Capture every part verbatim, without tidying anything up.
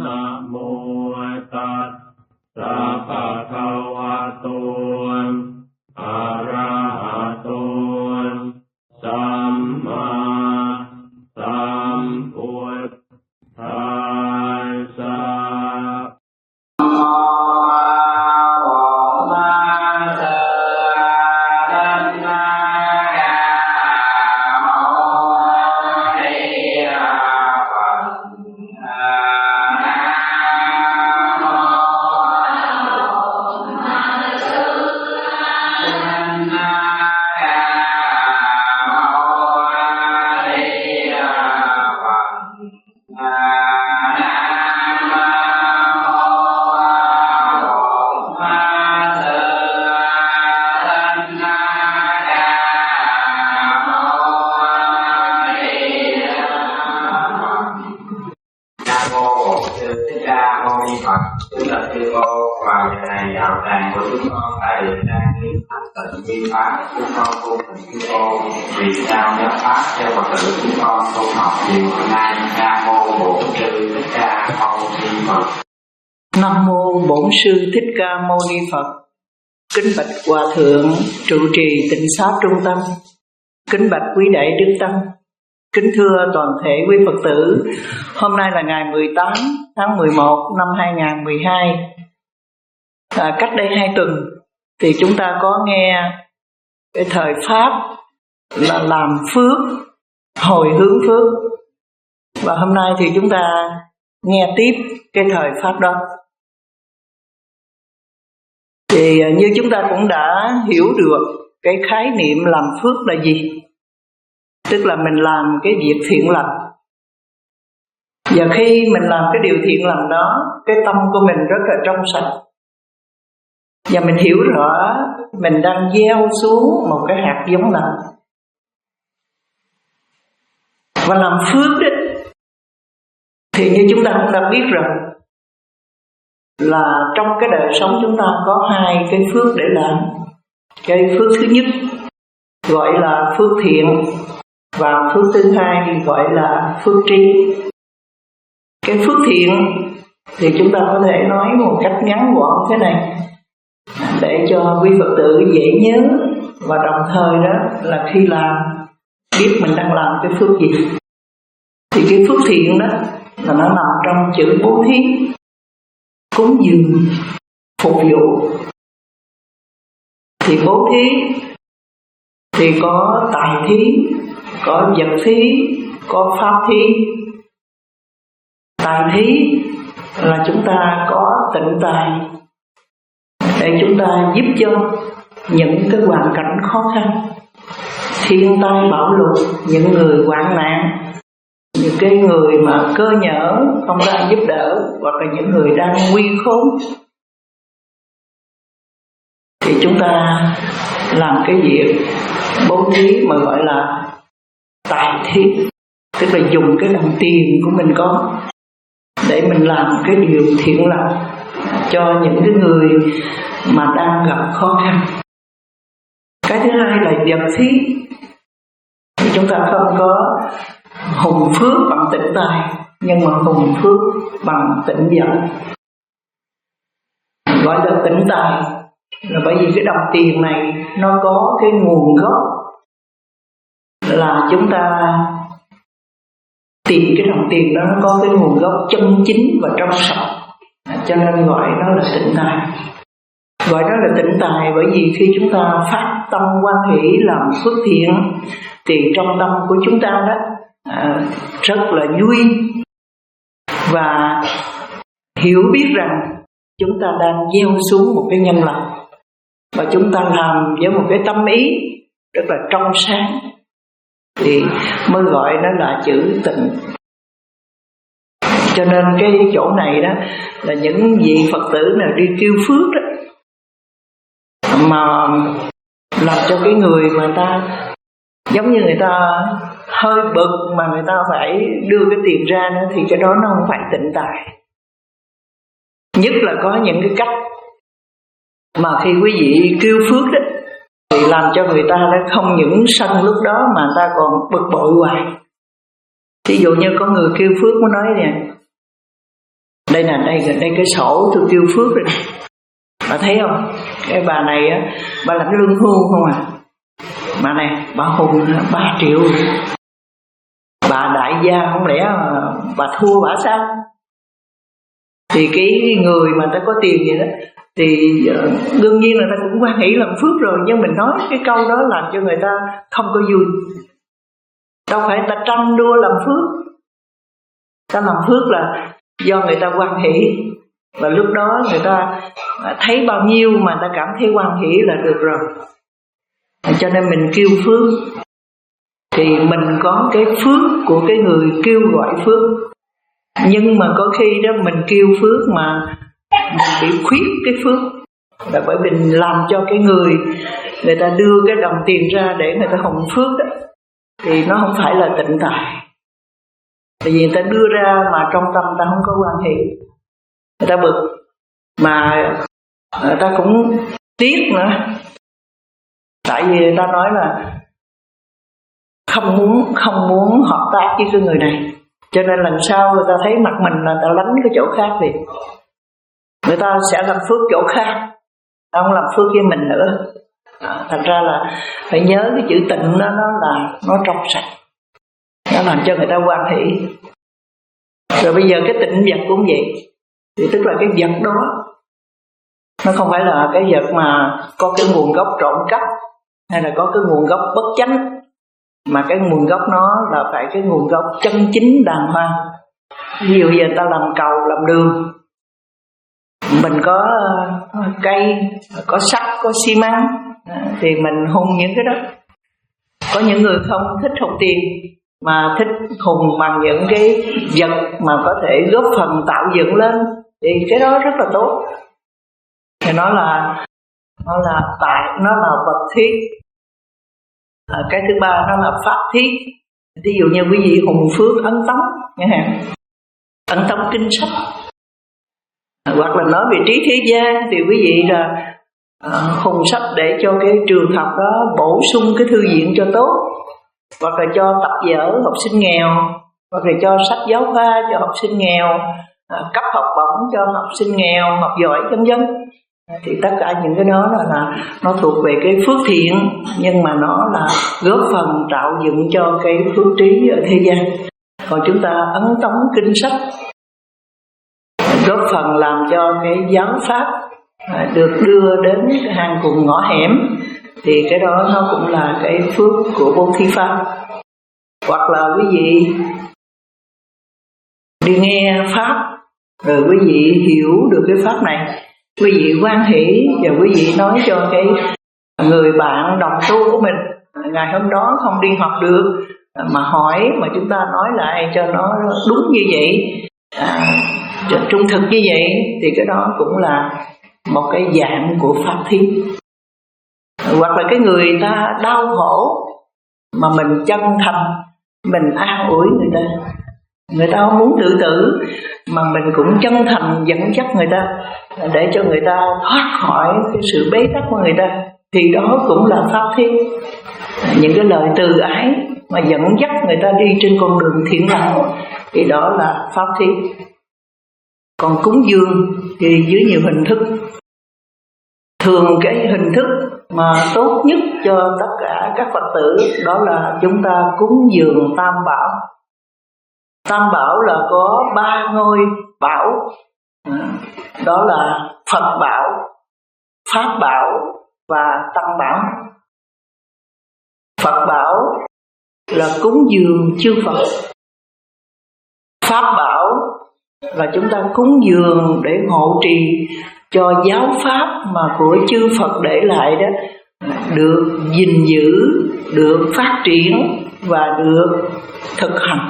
Nam mô Tát sa pa ka wa to arahato samma sambuddhassa. Vi pháp chúng con tu thành chúng con vì sao giáo pháp cho Phật tử chúng con tu học nhiều hôm nay. Nam mô Bổn Sư Thích Ca Mâu Ni Phật. Nam mô Bổn Sư Thích Ca Mâu Ni Phật. Kính bạch Hòa thượng trụ trì Tịnh Xá Trung Tâm, kính bạch quý đại đức tăng, kính thưa toàn thể quý Phật tử. Hôm nay là ngày mười tám tháng mười một năm hai nghìn không trăm mười hai. À, cách đây hai tuần thì chúng ta có nghe cái thời pháp là làm phước, hồi hướng phước, và hôm nay thì chúng ta nghe tiếp cái thời pháp đó. Thì như chúng ta cũng đã hiểu được cái khái niệm làm phước là gì, tức là mình làm cái việc thiện lành, và khi mình làm cái điều thiện lành đó, cái tâm của mình rất là trong sạch, và mình hiểu rõ mình đang gieo xuống một cái hạt giống lành. Và làm phước đấy, thì như chúng ta cũng đã biết rồi, là trong cái đời sống chúng ta có hai cái phước để làm. Cái phước thứ nhất gọi là phước thiện, và phước thứ hai thì gọi là phước tri. Cái phước thiện thì chúng ta có thể nói một cách ngắn gọn thế này, để cho quý Phật tử dễ nhớ, và đồng thời đó là khi làm biết mình đang làm cái phước gì. Thì cái phước thiện đó là nó nằm trong chữ bố thí, cúng dường, phục vụ. Thì bố thí thì có tài thí, có vật thí, có pháp thí. Tài thí là chúng ta có tịnh tài để chúng ta giúp cho những cái hoàn cảnh khó khăn, thiên tai bão lụt, những người hoạn nạn, những cái người mà cơ nhỡ không có ai giúp đỡ, hoặc là những người đang nguy khốn, thì chúng ta làm cái việc bố thí mà gọi là tài thí, tức là dùng cái đồng tiền của mình có để mình làm cái điều thiện lành cho những cái người mà đang gặp khó khăn. Cái thứ hai là vật thí. Chúng ta không có hùng phước bằng tịnh tài, nhưng mà hùng phước bằng tịnh vật. Gọi là tịnh tài là bởi vì cái đồng tiền này nó có cái nguồn gốc là chúng ta tìm cái đồng tiền đó, nó có cái nguồn gốc chân chính và trong sạch, cho nên gọi nó là tịnh tài. Gọi nó là tịnh tài bởi vì khi chúng ta phát tâm hoan hỷ làm phước thiện, thì trong tâm của chúng ta đó à, rất là vui, và hiểu biết rằng chúng ta đang gieo xuống một cái nhân lành, và chúng ta làm với một cái tâm ý rất là trong sáng, thì mới gọi nó là chữ tịnh. Cho nên cái chỗ này đó là những vị Phật tử nào đi kêu phước đó, mà làm cho cái người mà ta giống như người ta hơi bực mà người ta phải đưa cái tiền ra nữa, thì cái đó nó không phải tịnh tài. Nhất là có những cái cách mà khi quý vị kêu phước đó, thì làm cho người ta đã không những sân lúc đó mà ta còn bực bội hoài. Ví dụ như có người kêu phước mới nói nè, Đây là đây đây cái sổ tôi kêu phước rồi này. Bà thấy không? Cái bà này á, bà lãnh lương hưu không à? Bà này, bà hùng ba triệu. Bà đại gia không lẽ mà bà thua bà sao? Thì cái người mà ta có tiền vậy đó thì uh, đương nhiên là ta cũng hoan hỷ làm phước rồi, nhưng mình nói cái câu đó làm cho người ta không có vui. Đâu phải ta tranh đua làm phước. Ta làm phước là do người ta hoan hỷ, và lúc đó người ta thấy bao nhiêu mà ta cảm thấy hoan hỷ là được rồi. Cho nên mình kêu phước thì mình có cái phước của cái người kêu gọi phước. Nhưng mà có khi đó mình kêu phước mà mình bị khuyết cái phước, là bởi vì mình làm cho cái người người ta đưa cái đồng tiền ra để người ta hồng phước đó, thì nó không phải là tịnh tài. Tại vì người ta đưa ra mà trong tâm ta không có quan hệ, người ta bực, mà người ta cũng tiếc nữa. Tại vì người ta nói là không muốn không muốn hợp tác với cái người này, cho nên lần sau người ta thấy mặt mình là ta lánh cái chỗ khác đi, người ta sẽ làm phước chỗ khác, ta không làm phước với mình nữa. À, thành ra là phải nhớ cái chữ tịnh đó, nó là nó trong sạch, nó làm cho người ta hoan hỷ. Rồi bây giờ cái tịnh vật cũng vậy, thì tức là cái vật đó nó không phải là cái vật mà có cái nguồn gốc trộm cắp hay là có cái nguồn gốc bất chánh, mà cái nguồn gốc nó là phải cái nguồn gốc chân chính đàng hoàng. Ví dụ giờ ta làm cầu, làm đường, mình có cây, có sắt, có xi măng, thì mình hùng những cái đó. Có những người không thích hùng tiền, mà thích hùng bằng những cái vật mà có thể góp phần tạo dựng lên, thì cái đó rất là tốt. Thì nó là nó là tài, nó là vật thiết. À, cái thứ ba nó là pháp thiết. Ví dụ như quý vị hùng phước ấn tống chẳng hạn, ấn tống kinh sách, à, hoặc là nói về trí thế gian thì quý vị là à, hùng sách để cho cái trường học đó bổ sung cái thư viện cho tốt, hoặc là cho tập vở học sinh nghèo, hoặc là cho sách giáo khoa cho học sinh nghèo, à, cấp học bổng cho học sinh nghèo, học giỏi vân vân. Thì tất cả những cái đó là, là nó thuộc về cái phước thiện, nhưng mà nó là góp phần tạo dựng cho cái phước trí ở thế gian. Còn chúng ta ấn tống kinh sách, góp phần làm cho cái giáo pháp được đưa đến cái hang cùng ngõ hẻm, thì cái đó nó cũng là cái phước của bố thí pháp. Hoặc là quý vị đi nghe pháp, rồi quý vị hiểu được cái pháp này, quý vị hoan hỷ và quý vị nói cho cái người bạn đồng tu của mình, ngày hôm đó không đi học được mà hỏi, mà chúng ta nói lại cho nó đúng như vậy, à, trung thực như vậy, thì cái đó cũng là một cái dạng của pháp thí. Hoặc là cái người ta đau khổ mà mình chân thành, mình an ủi người ta, người ta không muốn tự tử mà mình cũng chân thành dẫn dắt người ta để cho người ta thoát khỏi cái sự bế tắc của người ta, thì đó cũng là pháp thí. Những cái lời từ ái mà dẫn dắt người ta đi trên con đường thiện lành, thì đó là pháp thí. Còn cúng dường thì dưới nhiều hình thức. Thường cái hình thức mà tốt nhất cho tất cả các Phật tử đó là chúng ta cúng dường tam bảo. Tam bảo là có ba ngôi bảo, đó là Phật bảo, Pháp bảo và Tăng bảo. Phật bảo là cúng dường chư Phật, Pháp bảo là chúng ta cúng dường để hộ trì cho giáo pháp mà của chư Phật để lại đó được gìn giữ, được phát triển và được thực hành.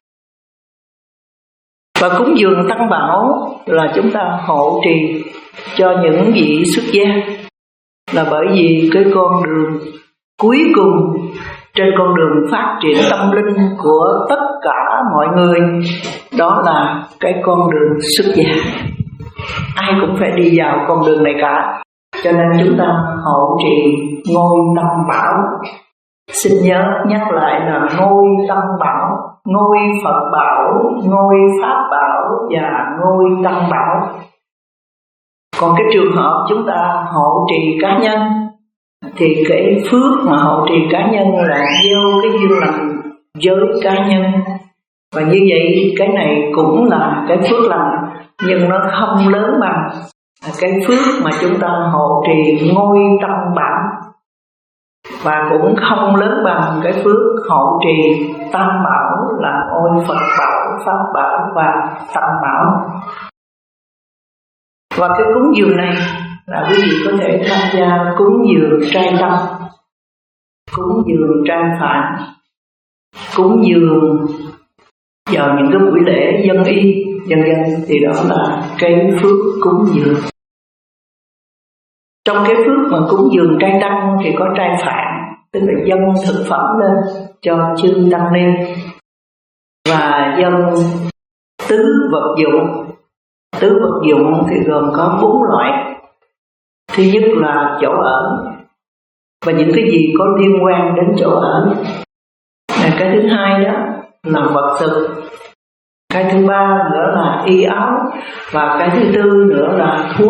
Và cúng dường Tăng bảo là chúng ta hộ trì cho những vị xuất gia, là bởi vì cái con đường cuối cùng trên con đường phát triển tâm linh của tất cả mọi người, đó là cái con đường xuất gia. Ai cũng phải đi vào con đường này cả, cho nên chúng ta hộ trì ngôi Tam bảo. Xin nhớ nhắc lại là ngôi Tam bảo ngôi Phật bảo, ngôi Pháp bảo và ngôi Tăng bảo. Còn cái trường hợp chúng ta hộ trì cá nhân thì cái phước mà hộ trì cá nhân là gieo cái duyên lành với cá nhân. Và như vậy cái này cũng là cái phước lành, nhưng nó không lớn bằng cái phước mà chúng ta hộ trì ngôi Tăng bảo, và cũng không lớn bằng cái phước hộ trì Tam bảo là ngôi Phật bảo, Pháp bảo và Tăng bảo. Và cái cúng dường này là quý vị có thể tham gia cúng dường trai tâm, cúng dường trai phạn, cúng dường vào những cái buổi lễ dân y, dân dân, thì đó là cái phước cúng dường. Trong cái phước mà cúng dường trai tăng thì có trai phạn, tức là dâng thực phẩm lên cho chư tăng ni, và dâng tứ vật dụng. Tứ vật dụng thì gồm có bốn loại. Thứ nhất là chỗ ở, và những cái gì có liên quan đến chỗ ở. Cái thứ hai đó là vật thực. Cái thứ ba nữa là y áo. Và cái thứ tư nữa là thuốc.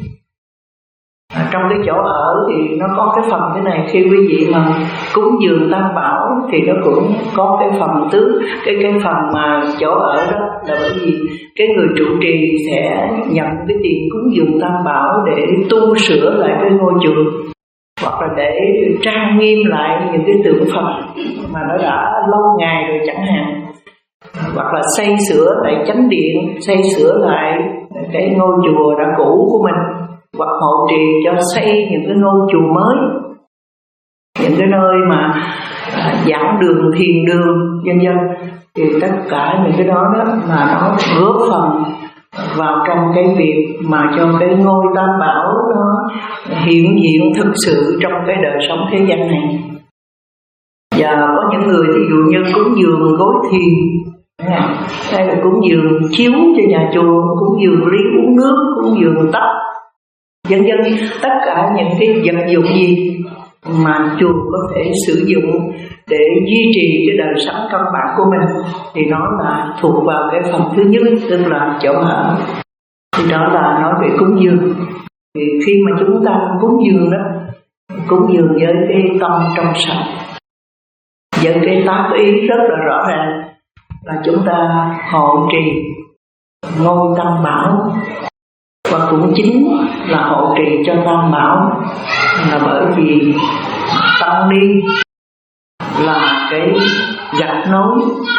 À, trong cái chỗ ở thì nó có cái phần thế này, khi quý vị mà cúng dường Tam bảo thì nó cũng có cái phần tứ, cái cái phần mà chỗ ở đó là bởi vì cái người trụ trì sẽ nhận cái tiền cúng dường Tam bảo để tu sửa lại cái ngôi chùa, hoặc là để trang nghiêm lại những cái tượng Phật mà nó đã lâu ngày rồi chẳng hạn, hoặc là xây sửa lại chánh điện, xây sửa lại cái ngôi chùa đã cũ của mình, hoặc hộ trì cho xây những cái ngôi chùa mới, những cái nơi mà à, giảng đường, thiền đường, vân vân. Thì tất cả những cái đó đó là nó góp phần vào trong cái việc mà cho cái ngôi Tam bảo nó hiện diện thực sự trong cái đời sống thế gian này. Và có những người ví dụ như cúng dường gối thiền, hay là cúng dường chiếu cho nhà chùa, cúng dường ly uống nước, cúng dường tách, vân vân, tất cả những cái vật dụng gì mà chùa có thể sử dụng để duy trì cái đời sống căn bản của mình thì nó là thuộc vào cái phần thứ nhất, tức là chỗ ở. Thì đó là nói về cúng dường. Thì khi mà chúng ta cúng dường đó, cúng dường với cái tâm trong sạch, với cái tác ý rất là rõ ràng là chúng ta hộ trì ngôi Tam bảo, và cũng chính là hộ trì cho Tam bảo là bởi vì tăng ni là cái gạch nối,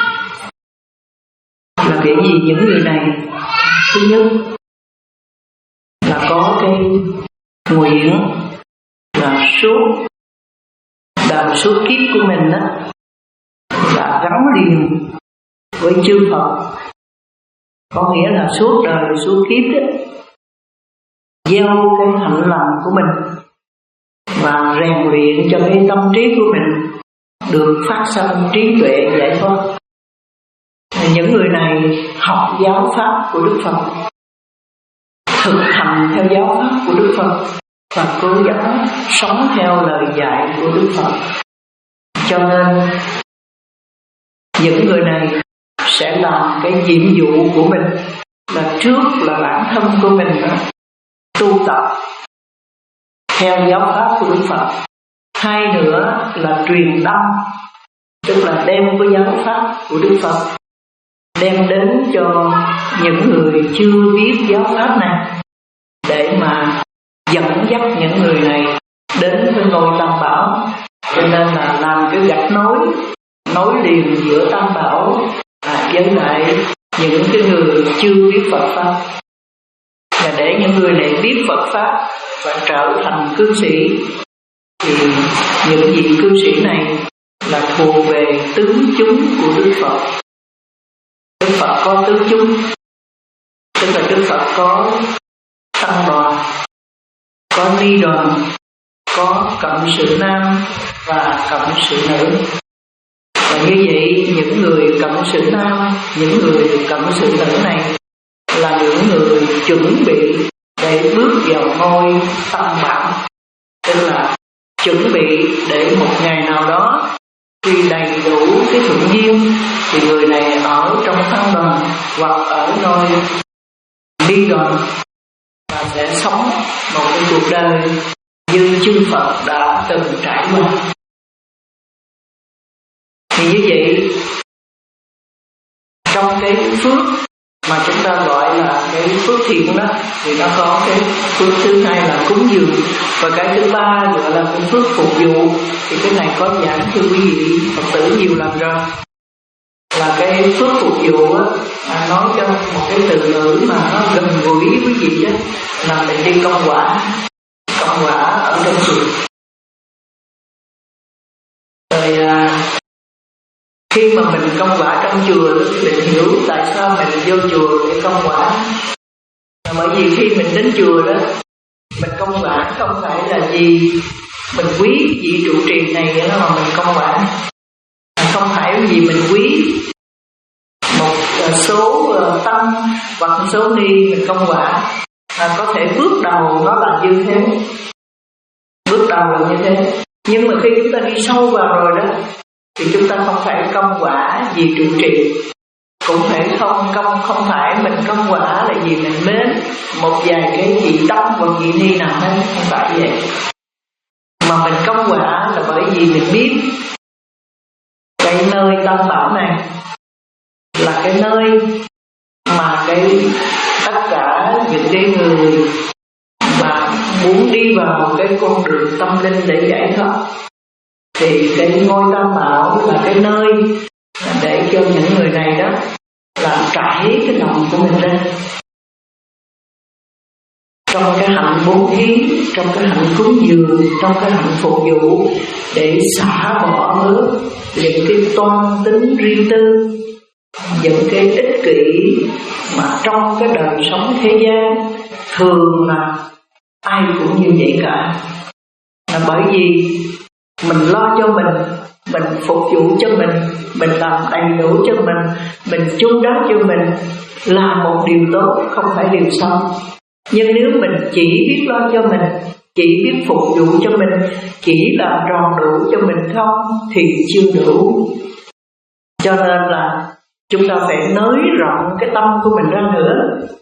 là cái gì những người này thứ nhất là có cái nguyện là suốt đời suốt kiếp của mình đó là gắn liền với chư Phật, có nghĩa là suốt đời suốt kiếp đó gieo cái hạnh lành của mình và rèn luyện cho cái tâm trí của mình được phát sanh trí tuệ giải thoát. Những người này học giáo pháp của Đức Phật, thực hành theo giáo pháp của Đức Phật và cố gắng sống theo lời dạy của Đức Phật. Cho nên những người này sẽ làm cái nhiệm vụ của mình là trước là bản thân của mình đó, tu tập theo giáo pháp của Đức Phật. Hai nữa là truyền tâm, tức là đem cái giáo pháp của Đức Phật đem đến cho những người chưa biết giáo pháp này, để mà dẫn dắt những người này đến với ngôi Tam bảo. Cho nên là làm cái gạch nối, nối liền giữa Tam bảo à, với lại những cái người chưa biết Phật pháp, và để những người này biết Phật pháp và trở thành cư sĩ. Thì những vị cư sĩ này là thuộc về tứ chúng của Đức Phật. Đức Phật có tứ chúng, tức là Đức Phật có tăng đoàn, có ni đoàn, có cộng sự nam và cộng sự nữ. Và như vậy những người cộng sự nam, những người cộng sự nữ này là những người chuẩn bị để bước vào ngôi Tam bảo, tức là chuẩn bị để một ngày nào đó Khi đầy đủ cái thuận duyên thì người này ở trong thăng bằng hoặc ở nơi đi gần và sẽ sống một cái cuộc đời như chư Phật đã từng trải qua. Thì như vậy, trong cái phước mà chúng ta gọi là cái phước thiện đó, thì nó có cái phước thứ hai là cúng dường, và cái thứ ba gọi là cái phước phục vụ. Thì cái này có giảng cho quý vị Phật tử nhiều lần rồi, là cái phước phục vụ á, à, nói cho một cái từ ngữ mà nó gần gũi với quý vị đó, là mình đi công quả, công quả ở trong chùa. Rồi à, khi mà mình công quả trong chùa, mình hiểu tại sao mình vô chùa để công quả. Bởi vì khi mình đến chùa đó, mình công quả không phải là gì mình quý vị trụ trì này đó mà mình công quả, không phải vì mình quý một số tâm hoặc một số ni mình công quả. À, có thể bước đầu nó là như thế, bước đầu là như thế, nhưng mà khi chúng ta đi sâu vào rồi đó thì chúng ta không phải công quả vì trụ trì, cũng phải không công không phải mình công quả là vì mình mến một vài cái vị tâm hoặc vị ni nào hết, không phải vậy. Mà mình công quả là bởi vì mình biết cái nơi Tam Bảo này là cái nơi mà cái tất cả những cái người mà muốn đi vào cái con đường tâm linh để giải thoát, thì cái ngôi Tam Bảo là cái nơi để cho những người này đó là trải cái lòng của mình ra trong cái hạnh bố thí, trong cái hạnh cúng dường, trong cái hạnh phục vụ, để xả bỏ bớt những cái toan tính riêng tư, những cái ích kỷ mà trong cái đời sống thế gian thường là ai cũng như vậy cả. Là bởi vì mình lo cho mình, mình phục vụ cho mình, mình làm đầy đủ cho mình, mình chu đáo cho mình là một điều tốt, không phải điều xấu. Nhưng nếu mình chỉ biết lo cho mình, chỉ biết phục vụ cho mình, chỉ làm tròn đủ cho mình không thì chưa đủ. Cho nên là chúng ta phải nới rộng cái tâm của mình ra nữa.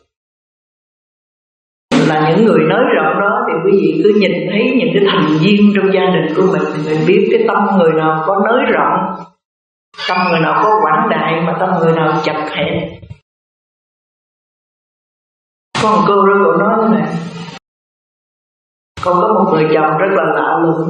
Là những người nới rộng đó thì quý vị cứ nhìn thấy những cái thành viên trong gia đình của mình thì mình biết cái tâm người nào có nới rộng, tâm người nào có quảng đại, mà tâm người nào chật hẹp. Có một cô đó cô nói thế này: con có một người chồng rất là lạ lùng,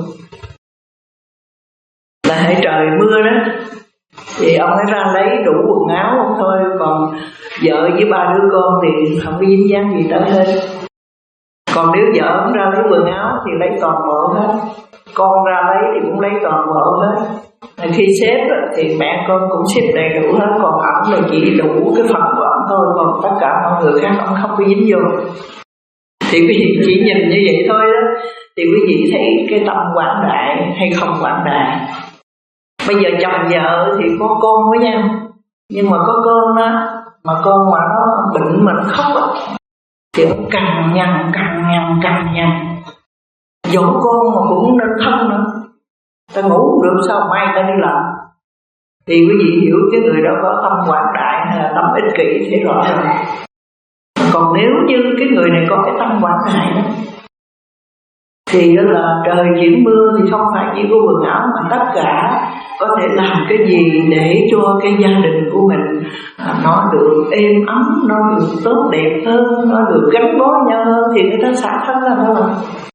là hễ trời mưa đó thì ông ấy ra lấy đủ quần áo không thôi, còn vợ với ba đứa con thì không có dính dáng gì tới hết. Còn nếu vợ ông ra lấy quần áo thì lấy toàn bộ hết, con ra lấy thì cũng lấy toàn bộ hết. Khi xếp thì mẹ con cũng xếp đầy đủ hết, còn ổng là chỉ đủ cái phần của ổng thôi, còn tất cả mọi người khác ổng không có dính vô. Thì quý vị chỉ nhìn như vậy thôi đó, thì quý vị thấy cái tâm quảng đại hay không quảng đại. Bây giờ chồng vợ thì có con với nhau, nhưng mà có con đó, mà con mà nó bệnh mà nó khóc đó, thì nó càng nhằn càng nhằn càng nhằn, dỗ con mà cũng nên thân nữa. Ta ngủ không được sao mai ta đi làm. Thì quý vị hiểu cái người đó có tâm quảng đại hay là tâm ích kỷ thì rõ rồi. Còn nếu như cái người này có cái tâm quảng đại đó, thì đó là trời chuyển mưa thì không phải chỉ có quần áo, mà tất cả có thể làm cái gì để cho cái gia đình của mình à, nó được êm ấm, nó được tốt đẹp hơn, nó được gắn bó nhau hơn, thì người ta xả thân ra thôi.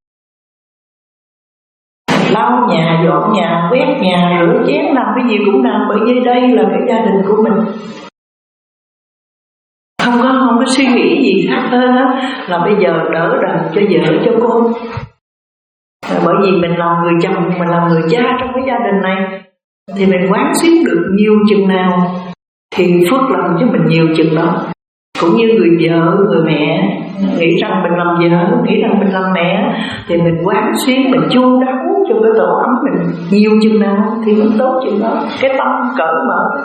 Lau nhà, dọn nhà, quét nhà, rửa chén, làm cái gì cũng làm, bởi vì đây là cái gia đình của mình. Không có không có suy nghĩ gì khác hơn á, là bây giờ đỡ đần cho vợ cho con. À, bởi vì mình làm người chồng, mình làm người cha trong cái gia đình này, thì mình quán xuyến được nhiều chừng nào thì phước làm cho mình nhiều chừng đó. Cũng như người vợ, người mẹ nghĩ rằng mình làm vợ, nghĩ rằng mình làm mẹ, thì mình quán xuyến, mình chu đáo cho cái tổ ấm mình nhiều chừng nào thì mình tốt chừng đó. Cái tâm cởi mở,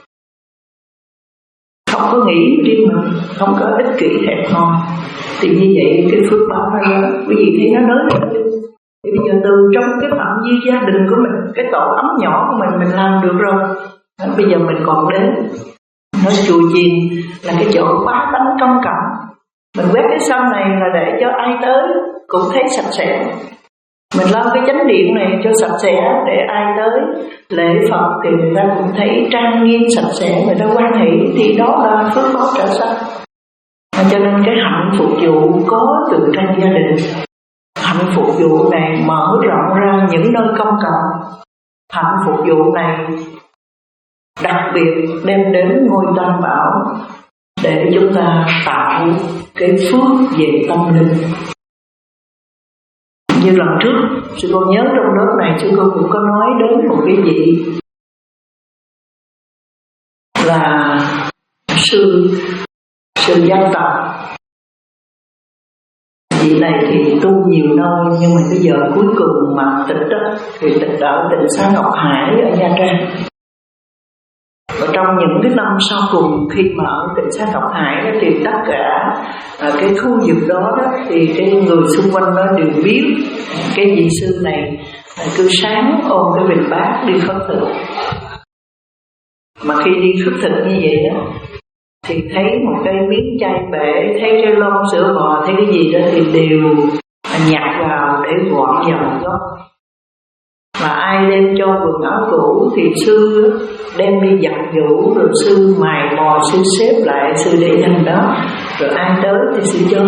không có nghĩ riêng mình, không có ích kỷ hẹp hòi, thì như vậy cái phước báo ra đó, quý vị thấy nó nới rộng. Thì bây giờ từ trong cái phạm vi gia đình của mình, cái tổ ấm nhỏ của mình, mình làm được rồi. Bây giờ mình còn đến nói chùa chiền là cái chỗ bá tánh công cộng, mình quét cái sân này là để cho ai tới cũng thấy sạch sẽ. Mình lau cái chánh điện này cho sạch sẽ để ai tới lễ Phật thì người ta cũng thấy trang nghiêm sạch sẽ, người ta hoan hỷ, thì đó là phước báo trợ sanh. Cho nên cái hạnh phục vụ có từ trong gia đình. Hạnh phục vụ này mở rộng ra những nơi công cộng. Hạnh phục vụ này đặc biệt đem đến ngôi Tam Bảo để chúng ta tạo cái phước về tâm linh. Như lần trước, sư con nhớ trong lớp này sư con cũng có nói đến một cái vị là sư sư Giác Tộc. Vị này thì tu nhiều năm nhưng mà bây giờ cuối cùng mà tịch đó thì tịch ở tịnh xá Ngọc Hải ở Nha Trang. Và trong những cái năm sau cùng khi mà ở tịnh xá Ngọc Hải đó, thì tất cả à, cái khu vực đó, đó thì cái người xung quanh nó đều biết cái vị sư này à, cứ sáng ôm cái bình bát đi khất thực. Mà khi đi khất thực như vậy đó thì thấy một cái miếng chay bể, thấy cái lon sữa bò, thấy cái gì đó thì đều nhặt vào để gọn vào một góc. Mà ai đem cho quần áo cũ thì sư đem đi giặt giũ, rồi sư mài mò, sư xếp lại, sư để dành đó, rồi ai tới thì sư cho.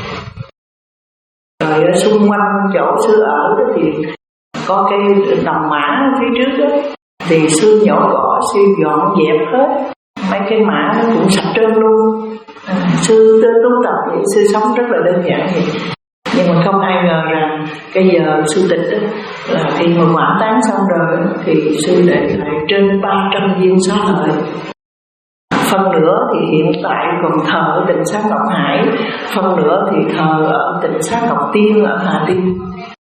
Rồi ở xung quanh chỗ sư ở đó thì có cái đồng mã phía trước đó, thì sư nhổ cỏ, sư dọn dẹp hết mấy cái mã nó cũng sạch trơn luôn. À, sư tu tập vậy, sư sống rất là đơn giản vậy. Nhưng mà không ai ngờ rằng cái giờ sư tịch đó, là khi mà hỏa táng xong rồi thì sư để lại trên ba trăm viên xá lợi. Phần nữa thì hiện tại còn thờ ở tịnh xá Ngọc Hải, phần nữa thì thờ ở tịnh xá Ngọc Tiên ở Hà Tiên.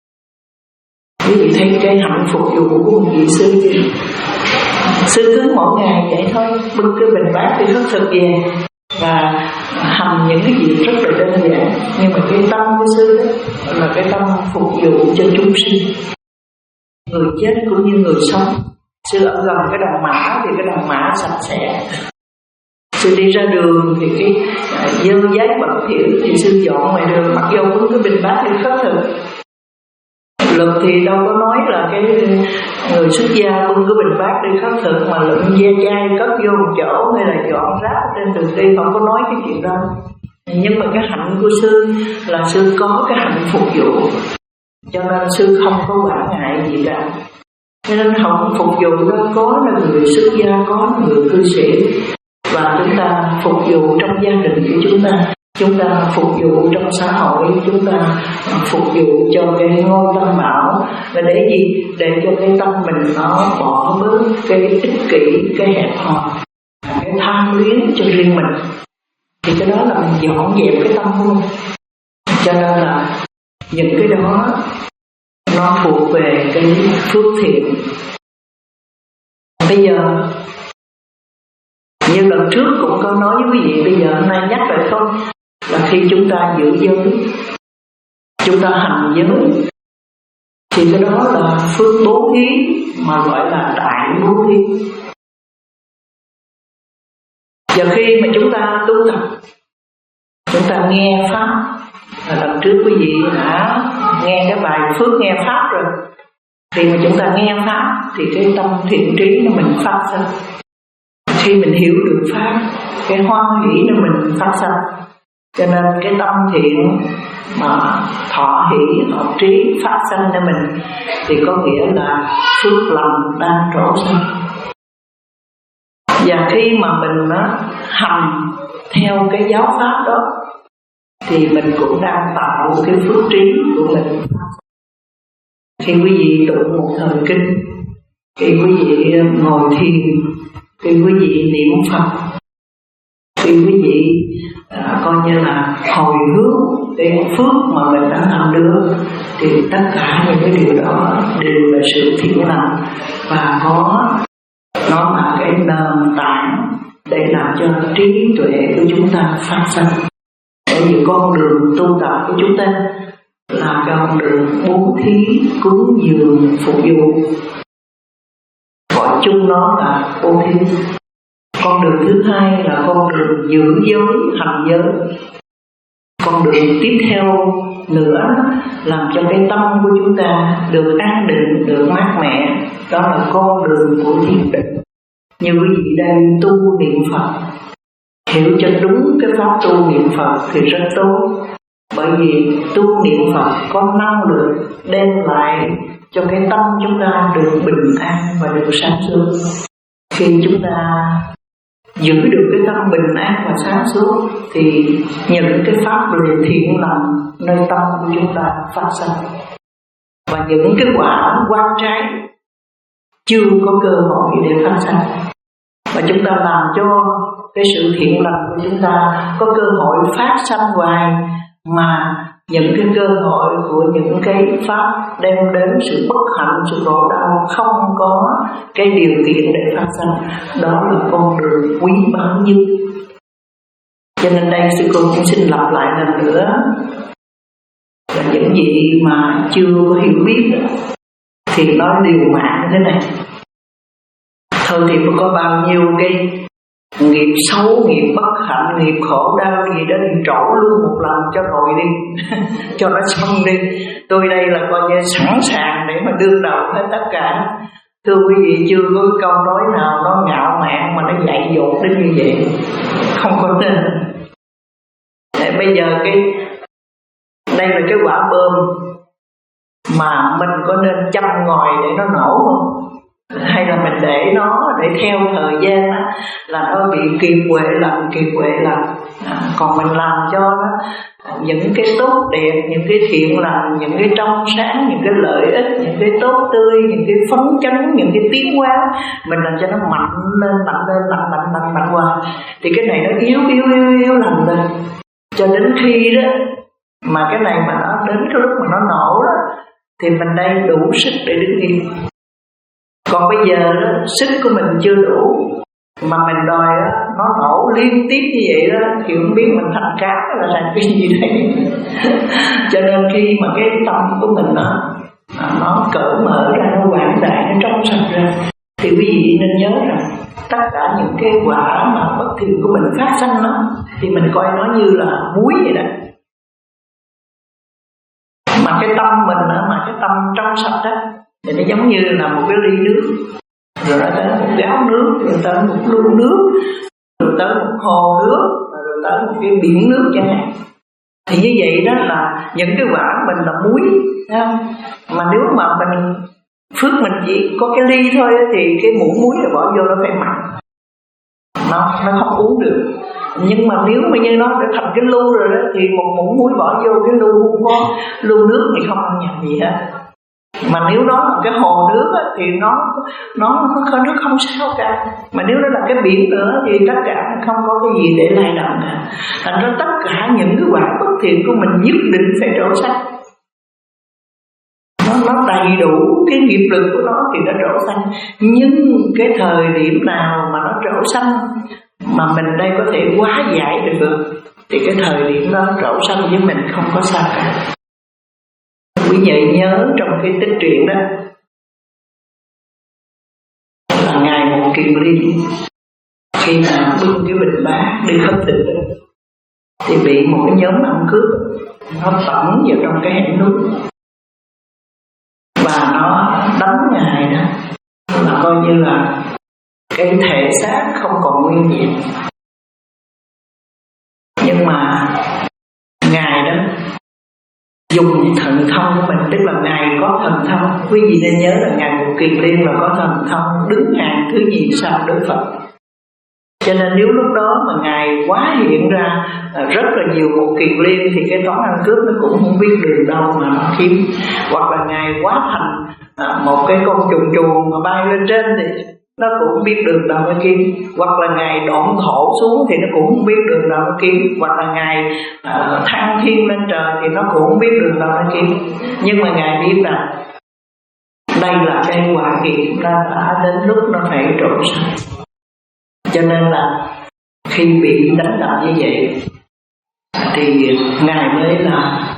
Quý vị thấy cái hạnh phục vụ của một vị sư chứ. Sư cứ mỗi ngày vậy thôi, bưng cái bình bát đi khất thực về và hành những cái việc rất là đơn giản, nhưng mà cái tâm của sư đó là cái tâm phục vụ cho chúng sinh, người chết cũng như người sống. Sư ở gần cái đồng mã thì cái đồng mã sạch sẽ. Sư đi ra đường thì cái dơ giấy bẩn thỉu thì sư dọn ngoài đường, mặc dù cũng cái bình bát đi khất thực. Lực thì đâu có nói là cái người xuất gia bưng cái bình bát đi khất thực, mà lụm ve chai cất vô một chỗ hay là dọn rác trên đường đi, không có nói cái chuyện đó. Nhưng mà cái hạnh của sư là sư có cái hạnh phục vụ, cho nên sư không có quản ngại gì cả. Cho nên hạnh phục vụ đó có là người xuất gia, có là người cư sĩ, và chúng ta phục vụ trong gia đình của chúng ta, chúng ta phục vụ trong xã hội, chúng ta phục vụ cho cái ngôi Tam Bảo. Và để gì? Để cho cái tâm mình nó bỏ bớt cái ích kỷ, cái hẹp hòi, cái tham luyến cho riêng mình. Thì cái đó là mình dọn dẹp cái tâm của mình. Cho nên là những cái đó nó thuộc về cái phước thiện. Bây giờ như lần trước cũng có nói với quý vị, bây giờ hôm nay nhắc lại không, là khi chúng ta giữ giới, chúng ta hành giới, thì cái đó là phước bố thí, mà gọi là đại bố thí. Và khi mà chúng ta tu tập, chúng ta nghe pháp, là lần trước quý vị đã nghe cái bài phước nghe pháp rồi. Khi mà chúng ta nghe pháp thì cái tâm thiện trí nó mình phát sinh. Khi mình hiểu được pháp, cái hoan hỷ nó mình phát sinh. Cho nên cái tâm thiện mà thọ hỷ, thọ trí phát sinh cho mình thì có nghĩa là phước lành đang trổ sinh. Và khi mà mình hành theo cái giáo pháp đó thì mình cũng đang tạo cái phước trí của mình. Khi quý vị tụng một thời kinh, khi quý vị ngồi thiền, khi quý vị niệm Phật, khi quý vị à, coi như là hồi hướng cái phước mà mình đã làm được, thì tất cả những cái điều đó đều là sự thiện lành và có nó là cái nền tảng để làm cho trí tuệ của chúng ta phát sinh. Bởi vì con đường tu tập của chúng ta là con đường bố thí, cúng dường, phục vụ, gọi chung nó là bố thí. Con đường thứ hai là con đường giữ giới, hành giới. Con đường tiếp theo nữa làm cho cái tâm của chúng ta được an định, được mát mẻ, đó là con đường của thiền định. Như quý vị đang tu niệm Phật, hiểu cho đúng cái pháp tu niệm Phật thì rất tốt. Bởi vì tu niệm Phật có năng lượng đem lại cho cái tâm chúng ta được bình an và được sáng suốt. Khi chúng ta giữ được cái tâm bình an và sáng suốt thì những cái pháp lệ thiện lành nơi tâm của chúng ta phát sinh, và những cái quả quan trái chưa có cơ hội để phát sinh, và chúng ta làm cho cái sự thiện lành của chúng ta có cơ hội phát sinh hoài, mà những cái cơ hội của những cái pháp đem đến sự bất hạnh, sự khổ đau không có cái điều kiện để phát sinh. Đó là con đường quý báu nhất. Cho nên đây sư cô cũng xin lặp lại lần nữa, là những gì mà chưa có hiểu biết thì nói liều mạng như thế này. Thôi thì có bao nhiêu cái nghiệp xấu, nghiệp bất hạnh, nghiệp khổ đau gì đó thì trổ luôn một lần cho rồi đi cho nó xong đi. Tôi đây là coi như sẵn sàng để mà đương đầu hết tất cả. Thưa quý vị, chưa có câu nói nào nó ngạo mạn mà nó dạy dột đến như vậy, không có nên. Để bây giờ cái đây là cái quả bơm mà mình có nên châm ngòi để nó nổ không? Hay là mình để nó để theo thời gian đó, là nó bị kiệt quệ lần kiệt quệ lần à, còn mình làm cho nó những cái tốt đẹp, những cái thiện lành, những cái trong sáng, những cái lợi ích, những cái tốt tươi, những cái phấn chấn, những cái tiến hóa, mình làm cho nó mạnh lên, mạnh lên, mạnh mạnh mạnh mạnh qua, thì cái này nó yếu yếu yếu yếu lần lên, cho đến khi đó mà cái này mà nó đến cái lúc mà nó nổ đó thì mình đây đủ sức để đứng yên. Còn bây giờ đó, sức của mình chưa đủ mà mình đòi đó, nó nổ liên tiếp như vậy đó thì không biết mình thành cá là thành cái gì đây. Cho nên khi mà cái tâm của mình đó, nó cởi mở ra, nó quảng đại, nó trong sạch ra, thì quý vị nên nhớ rằng tất cả những cái quả mà bất thiện của mình phát sinh đó thì mình coi nó như là muối vậy đó. Mà cái tâm mình đó, mà cái tâm trong sạch đó thì nó giống như là một cái ly nước, rồi nó tới một gáo nước, rồi tới một lu nước, rồi tới một hồ nước, rồi tới một cái biển nước chẳng hạn. Thì như vậy đó là những cái quả mình là muối, thấy không? Mà nếu mà mình phước mình chỉ có cái ly thôi thì cái muỗng muối là bỏ vô nó phải mặn, nó nó không uống được. Nhưng mà nếu mà như nó đã thành cái lu rồi đó thì một muỗng muối bỏ vô cái lu không có lu nước thì không ăn nhầm gì hết. Mà nếu đó là cái hồ nước á, thì nó nó nó nó không sao cả. Mà nếu nó là cái biển nữa thì tất cả không có cái gì để lay động cả. Thành ra tất cả những cái quả bất thiện của mình nhất định phải trổ sanh. Nó nó đầy đủ cái nghiệp lực của nó thì nó trổ sanh. Nhưng cái thời điểm nào mà nó trổ sanh mà mình đây có thể hóa giải được thì cái thời điểm đó trổ sanh với mình không có sao cả. Quý vị nhớ trong cái tích truyện đó là ngài Một Kiền Liên khi mà bưng cái bình bát đi khất thực thì bị một cái nhóm ăn cướp nó tẩm vào trong cái hẻm núi và nó đánh ngài đó, là coi như là cái thể xác không còn nguyên vẹn. Nhưng mà ngài đó dùng thần thông của mình, tức là ngài có thần thông. Quý vị nên nhớ là ngài Một Kiền Liên là có thần thông đứng hàng thứ nhì sau Đức Phật. Cho nên nếu lúc đó mà ngài quá hiện ra rất là nhiều Một Kiền Liên thì cái toán ăn cướp nó cũng không biết đường đâu mà nó kiếm. Hoặc là ngài quá thành một cái con trùng trùng mà bay lên trên thì nó cũng không biết đường đâu nó kiếm. Hoặc là ngài đoạn thổ xuống thì nó cũng không biết đường đâu nó kiếm. Hoặc là ngài uh, thăng thiên lên trời thì nó cũng không biết đường đâu nó kiếm. Nhưng mà ngài biết rằng đây là cái quả nghiệp, nó đã đến lúc nó phải trổ sanh. Cho nên là khi bị đánh đập như vậy thì ngài mới là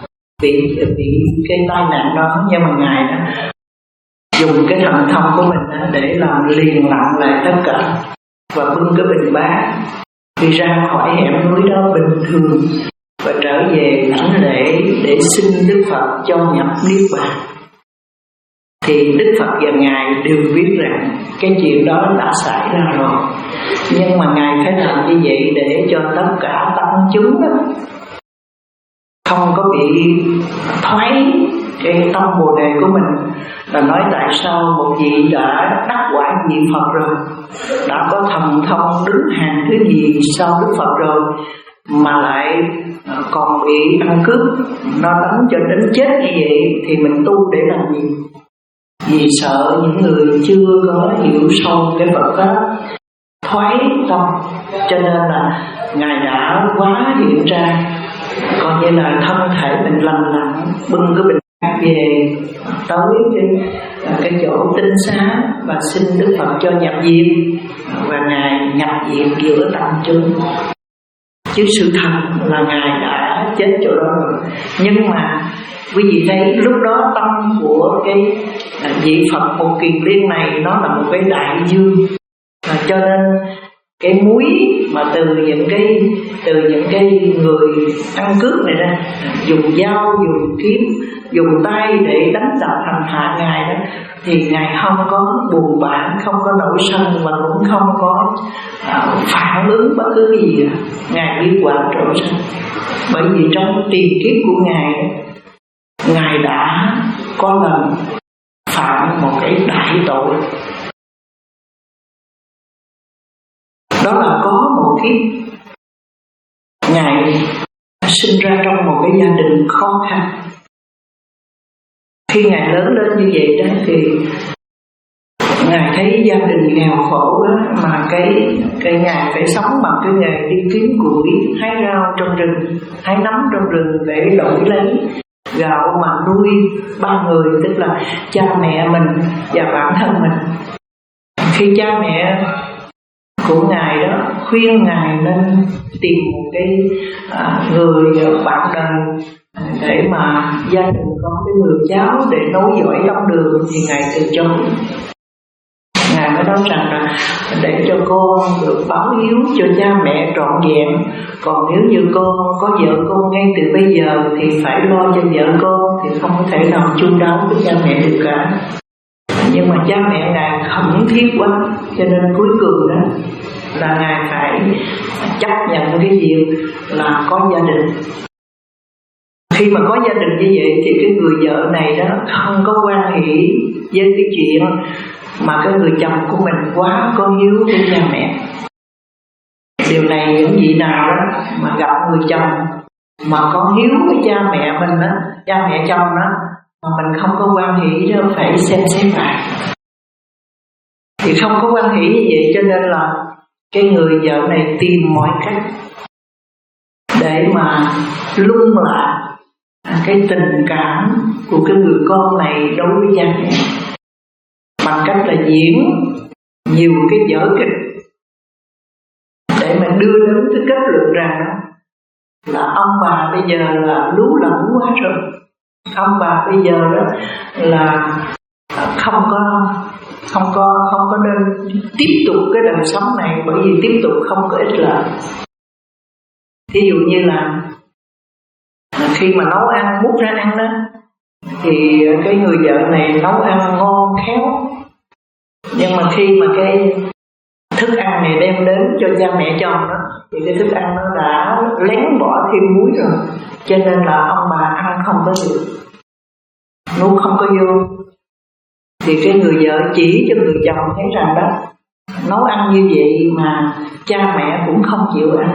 bị bị cái tai nạn đó, nhưng mà Ngài đã dùng cái thần thông của mình để làm liền lặng lại tất cả và bưng cái bình bát đi ra khỏi hẻm núi đó bình thường và trở về lãnh lễ để xin Đức Phật cho nhập niết bàn. Thì Đức Phật và Ngài đều biết rằng cái chuyện đó đã xảy ra rồi, nhưng mà Ngài phải làm như vậy để cho tất cả tăng chúng đó không có bị thoái cái tâm bồ đề của mình, là nói tại sao một vị đã đắc quả vị Phật rồi, đã có thần thông đứng hàng thứ gì sau Đức Phật rồi, mà lại còn bị ăn cướp nó đánh cho đến chết như vậy, thì mình tu để làm gì? Vì sợ những người chưa có hiểu sâu cái Phật pháp thoái tâm, cho nên là Ngài đã quá hiện ra, coi như là thân thể mình lành lặn bưng cái bình bát về tới cái, cái chỗ tinh xá và xin Đức Phật cho nhập viện, và Ngài nhập viện giữa tăng chúng. Chứ sự thật là Ngài đã chết chỗ đó rồi. Nhưng mà quý vị thấy lúc đó tâm của cái vị Phật một kiền liên này nó là một cái đại dương, à, cho nên cái muối mà từ những cái từ những cái người ăn cướp này đó, dùng dao, dùng kiếm, dùng tay để đánh đập hành hạ Ngài đó, thì Ngài không có buồn bã, không có nổi sân và cũng không có à, phản ứng bất cứ cái gì. Ngài biết quả trổ sanh, bởi vì trong tiền kiếp của Ngài, Ngài đã có lần phạm một cái đại tội. Đó là có một kiếp Ngài sinh ra trong một cái gia đình khó khăn. Khi Ngài lớn lên như vậy đó thì Ngài thấy gia đình nghèo khổ đó, mà cái cái Ngài phải sống bằng cái nghề đi kiếm củi, hái rau trong rừng, hái nấm trong rừng để đổi lấy gạo mà nuôi ba người, tức là cha mẹ mình và bản thân mình. Khi cha mẹ của Ngài đó khuyên Ngài nên tìm một cái à, người bạn đời để mà gia đình có cái người cháu để nối dõi tông đường, thì Ngài từ chối. Ngài mới nói rằng là để cho con được báo hiếu cho cha mẹ trọn vẹn, còn nếu như con có vợ con ngay từ bây giờ thì phải lo cho vợ con, thì không có thể nào chu đáo với cha mẹ được cả. Nhưng mà cha mẹ Ngài khẩn thiết quá, cho nên cuối cùng đó là Ngài phải chấp nhận cái việc là có gia đình. Khi mà có gia đình như vậy thì cái người vợ này đó không có quan hệ với cái chuyện mà cái người chồng của mình quá có hiếu với cha mẹ. Điều này những vị nào đó mà gặp người chồng mà có hiếu với cha mẹ mình đó, cha mẹ chồng đó, mà mình không có quan hệ đó, phải xem xét lại. Thì không có quan hệ như vậy, cho nên là cái người vợ này tìm mọi cách để mà lung lạc cái tình cảm của cái người con này đối với cha mẹ, bằng cách là diễn nhiều cái vở kịch để mà đưa đến cái kết luận rằng là ông bà bây giờ là lú lẫn quá rồi, ông bà bây giờ đó là không có không có không có nên tiếp tục cái đời sống này, bởi vì tiếp tục không có ích lợi. Ví dụ như là khi mà nấu ăn múc ra ăn đó, thì cái người vợ này nấu ăn ngon khéo, nhưng mà khi mà cái thức ăn này đem đến cho cha mẹ chồng đó, thì cái thức ăn nó đã lén bỏ thêm muối rồi, cho nên là ông bà ăn không có được, nuốt không có vô. Thì cái người vợ chỉ cho người chồng thấy rằng đó, nấu ăn như vậy mà cha mẹ cũng không chịu ăn,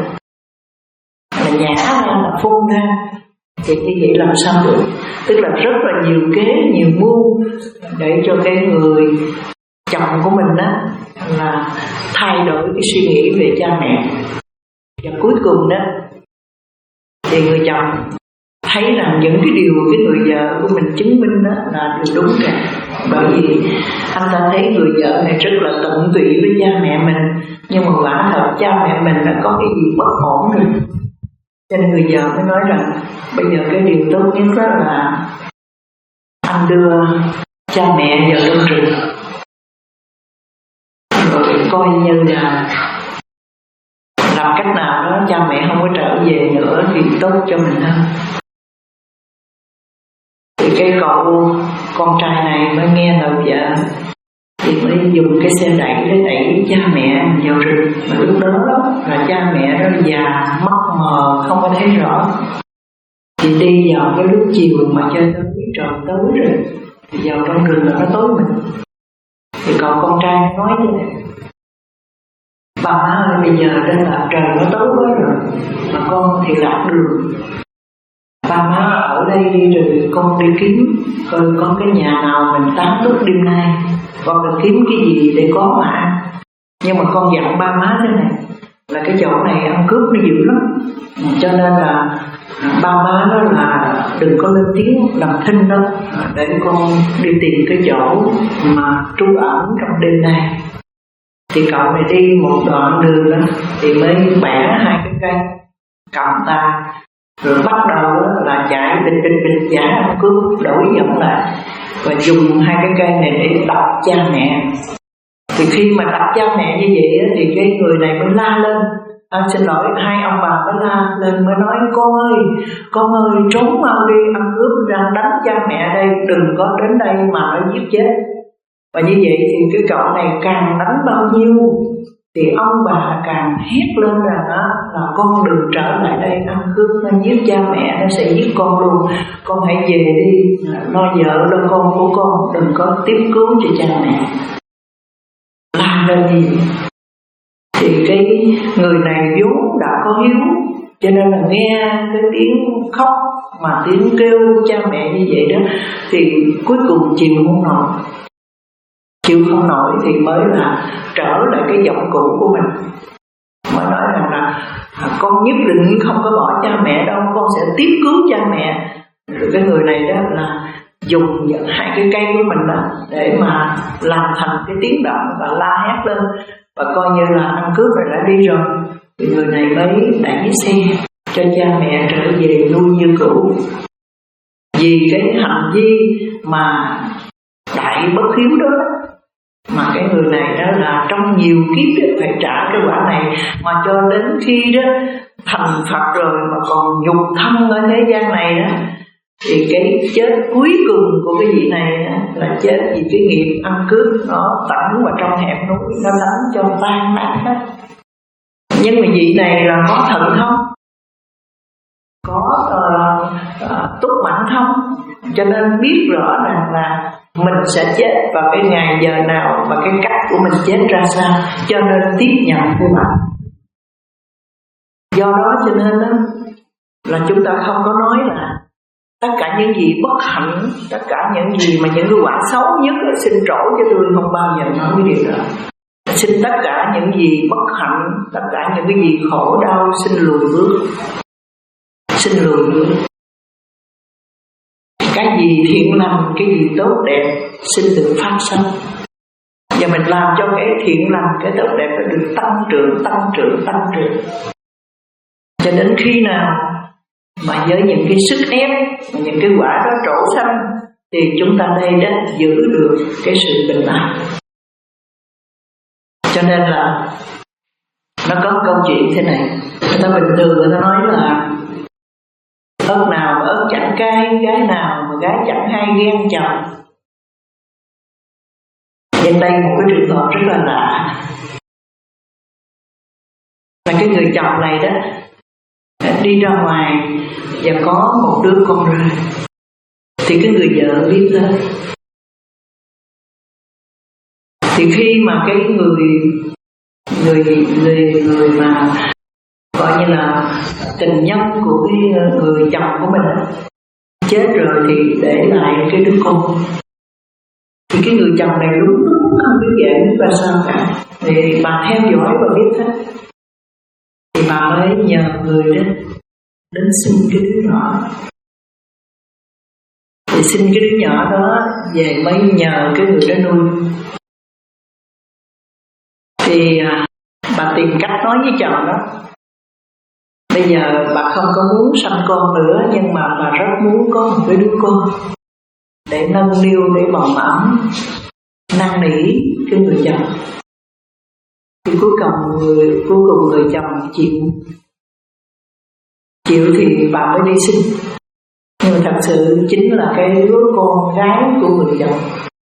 là nhả ra, là phun ra, thì như vậy làm sao được? Tức là rất là nhiều kế, nhiều mưu để cho cái người chồng của mình đó là thay đổi cái suy nghĩ về cha mẹ. Và cuối cùng đó thì người chồng thấy rằng những cái điều cái người vợ của mình chứng minh đó là điều đúng cả, bởi vì anh ta thấy người vợ này rất là tận tụy với cha mẹ mình, nhưng mà quả thật cha mẹ mình đã có cái gì bất ổn rồi, Cho nên người vợ mới nói rằng bây giờ cái điều tốt nhất đó là anh đưa cha mẹ vào trong rừng, rồi coi như là làm cách nào đó cha mẹ không có trở về nữa thì tốt cho mình hơn. Thì cái cậu con trai này mới nghe lời vợ thì mới dùng cái xe đẩy để đẩy cha mẹ vào rừng. Mà lúc đó là cha mẹ nó già, mắt mờ không có thấy rõ. Thì đi vào cái lúc chiều mà chơi tới trời tối rồi, thì vào trong rừng là nó tối mình. Thì cậu con trai nói như này: bà má ơi, bây giờ đây là trời nó tối quá rồi, mà con thì lạc đường. Ba má ở đây đi rồi con đi kiếm coi có cái nhà nào mình tán túc đêm nay, con cần kiếm cái gì để có mà ăn. Nhưng mà con dặn ba má thế này là cái chỗ này ăn cướp nó dữ lắm, cho nên là ba má đó là đừng có lên tiếng làm thinh đâu, để con đi tìm cái chỗ mà trú ẩn trong đêm nay. Thì cậu này đi một đoạn đường đó thì mới bẻ hai cái cây cầm tay, rồi bắt đầu là chạy bịch bịch bịch giả ăn cướp, đổi giọng lại và dùng hai cái cây này để đập cha mẹ. Thì khi mà đập cha mẹ như vậy thì cái người này mới la lên, à, xin lỗi, hai ông bà mới la lên mới nói: con ơi, con ơi, trốn mau đi, ăn cướp ra đánh cha mẹ đây, đừng có đến đây mà nó giết chết. Và như vậy thì cái cậu này càng đánh bao nhiêu thì ông bà càng hét lên rằng đó là con đừng trở lại đây ăn cướp, nó giết cha mẹ, nó sẽ giết con luôn, con hãy về đi, lo vợ lo con của con, đừng có tiếp cứu cho cha mẹ. Làm lên gì thì cái người này vốn đã có hiếu, cho nên là nghe cái tiếng khóc mà tiếng kêu cha mẹ như vậy đó thì cuối cùng chịu không nổi. Chịu không nổi thì mới là trở lại cái giọng cũ của mình, mới nói rằng là con nhất định không có bỏ cha mẹ đâu, con sẽ tiếp cứu cha mẹ. Rồi cái người này đó là dùng hai cái cây của mình đó để mà làm thành cái tiếng động và la hét lên, và coi như là ăn cướp rồi đã đi rồi. Thì người này mới đẩy xe cho cha mẹ trở về nuôi như cũ. Vì cái hành vi mà đại bất hiếu đó mà cái người này đó là trong nhiều kiếp phải trả cái quả này, mà cho đến khi đó thành Phật rồi mà còn nhục thân ở thế gian này đó, thì cái chết cuối cùng của cái vị này đó là chết vì cái nghiệp ăn cướp nó tẩm vào trong hẻm núi, nó đánh cho tan nát hết. Nhưng mà vị này là có thận không, có uh, uh, túc mạnh không, cho nên biết rõ rằng là mình sẽ chết vào cái ngày giờ nào và cái cách của mình chết ra sao, cho nên tiếp nhận cái bạn. Do đó cho nên đó, là chúng ta không có nói là tất cả những gì bất hạnh, tất cả những gì mà những cái quả xấu nhất là xin trổ cho tôi, không bao giờ nói cái điều đó. Xin tất cả những gì bất hạnh, tất cả những cái gì khổ đau xin lùi bước, xin lùi bước. Cái gì thiện lành, cái gì tốt đẹp xin được phát sinh. Và mình làm cho cái thiện lành, cái tốt đẹp nó được tăng trưởng, tăng trưởng, tăng trưởng. Cho đến khi nào mà với những cái sức ép, những cái quả đó trổ xanh, thì chúng ta đây đã giữ được cái sự bình an. Cho nên là nó có câu chuyện thế này. Người ta bình thường người ta nói là ớt nào mà ớt chẳng cay, gái nào mà gái chẳng hay ghen chồng. Trên đây một cái trường hợp rất là lạ, là cái người chồng này đó đi ra ngoài và có một đứa con rơi. Thì cái người vợ biết đó, thì khi mà cái người người người người mà gọi như là tình nhân của cái người chồng của mình chết rồi thì để lại cái đứa con, thì cái người chồng này đúng đúng không biết giải thích ra sao cả. Thì bà theo dõi và biết hết, thì bà mới nhờ người đó đến xin cái đứa nhỏ. Thì xin cái đứa nhỏ đó về mới nhờ cái người đó nuôi. Thì à, bà tìm cách nói với chồng đó Bây giờ bà không có muốn sanh con nữa, nhưng mà bà rất muốn có một cái đứa con để nâng niu, để bồng ẵm, năn nỉ cái người chồng. Thì cuối cùng người cuối cùng người chồng chịu chịu thì bà mới đi sinh. Nhưng mà thật sự chính là cái đứa con gái của người chồng.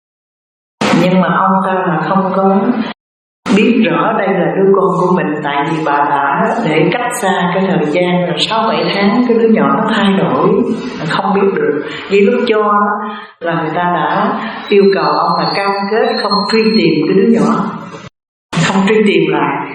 Nhưng mà ông ta là không có biết rõ đây là đứa con của mình, tại vì bà đã để cách xa cái thời gian là sáu bảy tháng, cái đứa nhỏ nó thay đổi, không biết được. Vì lúc cho đó là người ta đã yêu cầu ông là cam kết không truy tìm cái đứa nhỏ, không truy tìm lại,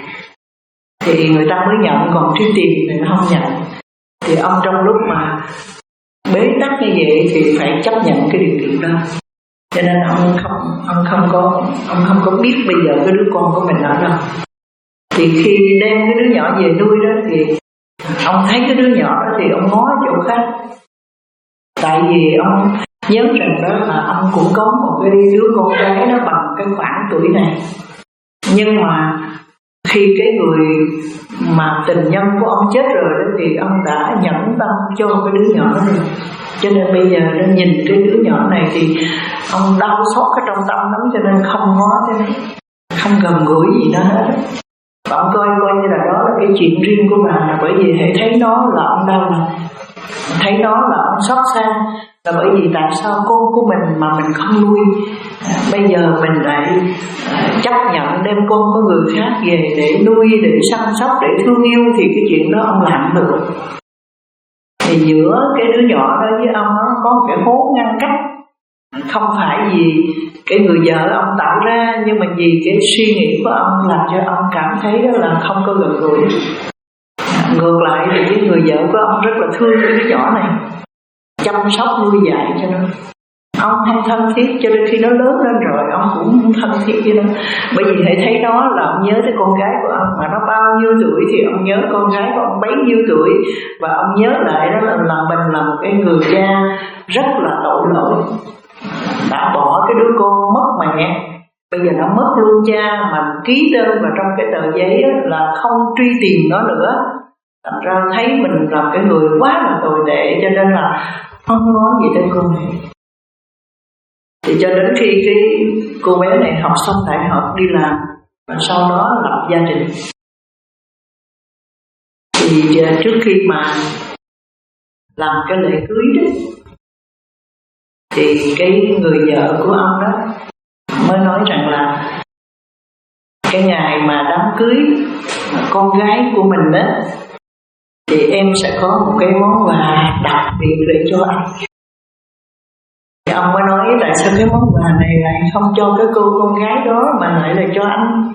thì người ta mới nhận, còn truy tìm thì nó không nhận. Thì ông trong lúc mà bế tắc như vậy thì phải chấp nhận cái điều kiện đó. Cho nên ông không ông không có ông không có biết bây giờ cái đứa con của mình ở đâu. Thì khi đem cái đứa nhỏ về nuôi đó thì ông thấy cái đứa nhỏ đó thì ông ngó chỗ khác. Tại vì ông nhớ rằng đó là ông cũng có một cái đứa con gái nó bằng cái khoảng tuổi này. Nhưng mà khi cái người mà tình nhân của ông chết rồi đó thì ông đã nhẫn tâm cho cái đứa nhỏ đó rồi. Cho nên bây giờ nó nhìn cái đứa nhỏ này thì ông đau xót ở trong tâm lắm, cho nên không ngó thế này, không gần gũi gì đó hết. Và ông coi coi như là đó là cái chuyện riêng của bà, bởi vì hãy thấy nó là ông đau lòng, thấy nó là ông xót xa, là bởi vì tại sao con của mình mà mình không nuôi, à, bây giờ mình lại à, chấp nhận đem con của người khác về để nuôi, để săn sóc, để thương yêu, thì cái chuyện đó ông làm được. Thì giữa cái đứa nhỏ đó với ông nó có một cái hố ngăn cách, không phải vì cái người vợ ông tạo ra, nhưng mà vì cái suy nghĩ của ông làm cho ông cảm thấy đó là không có gần gũi. Ngược lại thì cái người vợ của ông rất là thương cái đứa nhỏ này, chăm sóc nuôi dạy cho nó. Ông không thân thiết, cho đến khi nó lớn lên rồi ông cũng không thân thiết với nó. Bởi vì hãy thấy nó là ông nhớ tới con gái của ông, mà nó bao nhiêu tuổi thì ông nhớ con gái của ông bấy nhiêu tuổi. Và ông nhớ lại đó là, là mình là một cái người cha rất là tội lỗi, đã bỏ cái đứa con mất mẹ, bây giờ nó mất luôn cha, mà ký đơn vào trong cái tờ giấy là không truy tìm nó nữa. Thành ra thấy mình là cái người quá là tồi tệ, cho nên là không nói gì tới cô này. Thì cho đến khi cái cô bé này học xong đại học đi làm, và sau đó lập gia đình. Thì trước khi mà làm cái lễ cưới đó, thì cái người vợ của ông đó mới nói rằng là cái ngày mà đám cưới con gái của mình đó, thì em sẽ có một cái món quà đặc biệt để cho anh. Thì ông mới nói tại sao cái món quà này lại không cho cái cô con gái đó mà lại là cho anh.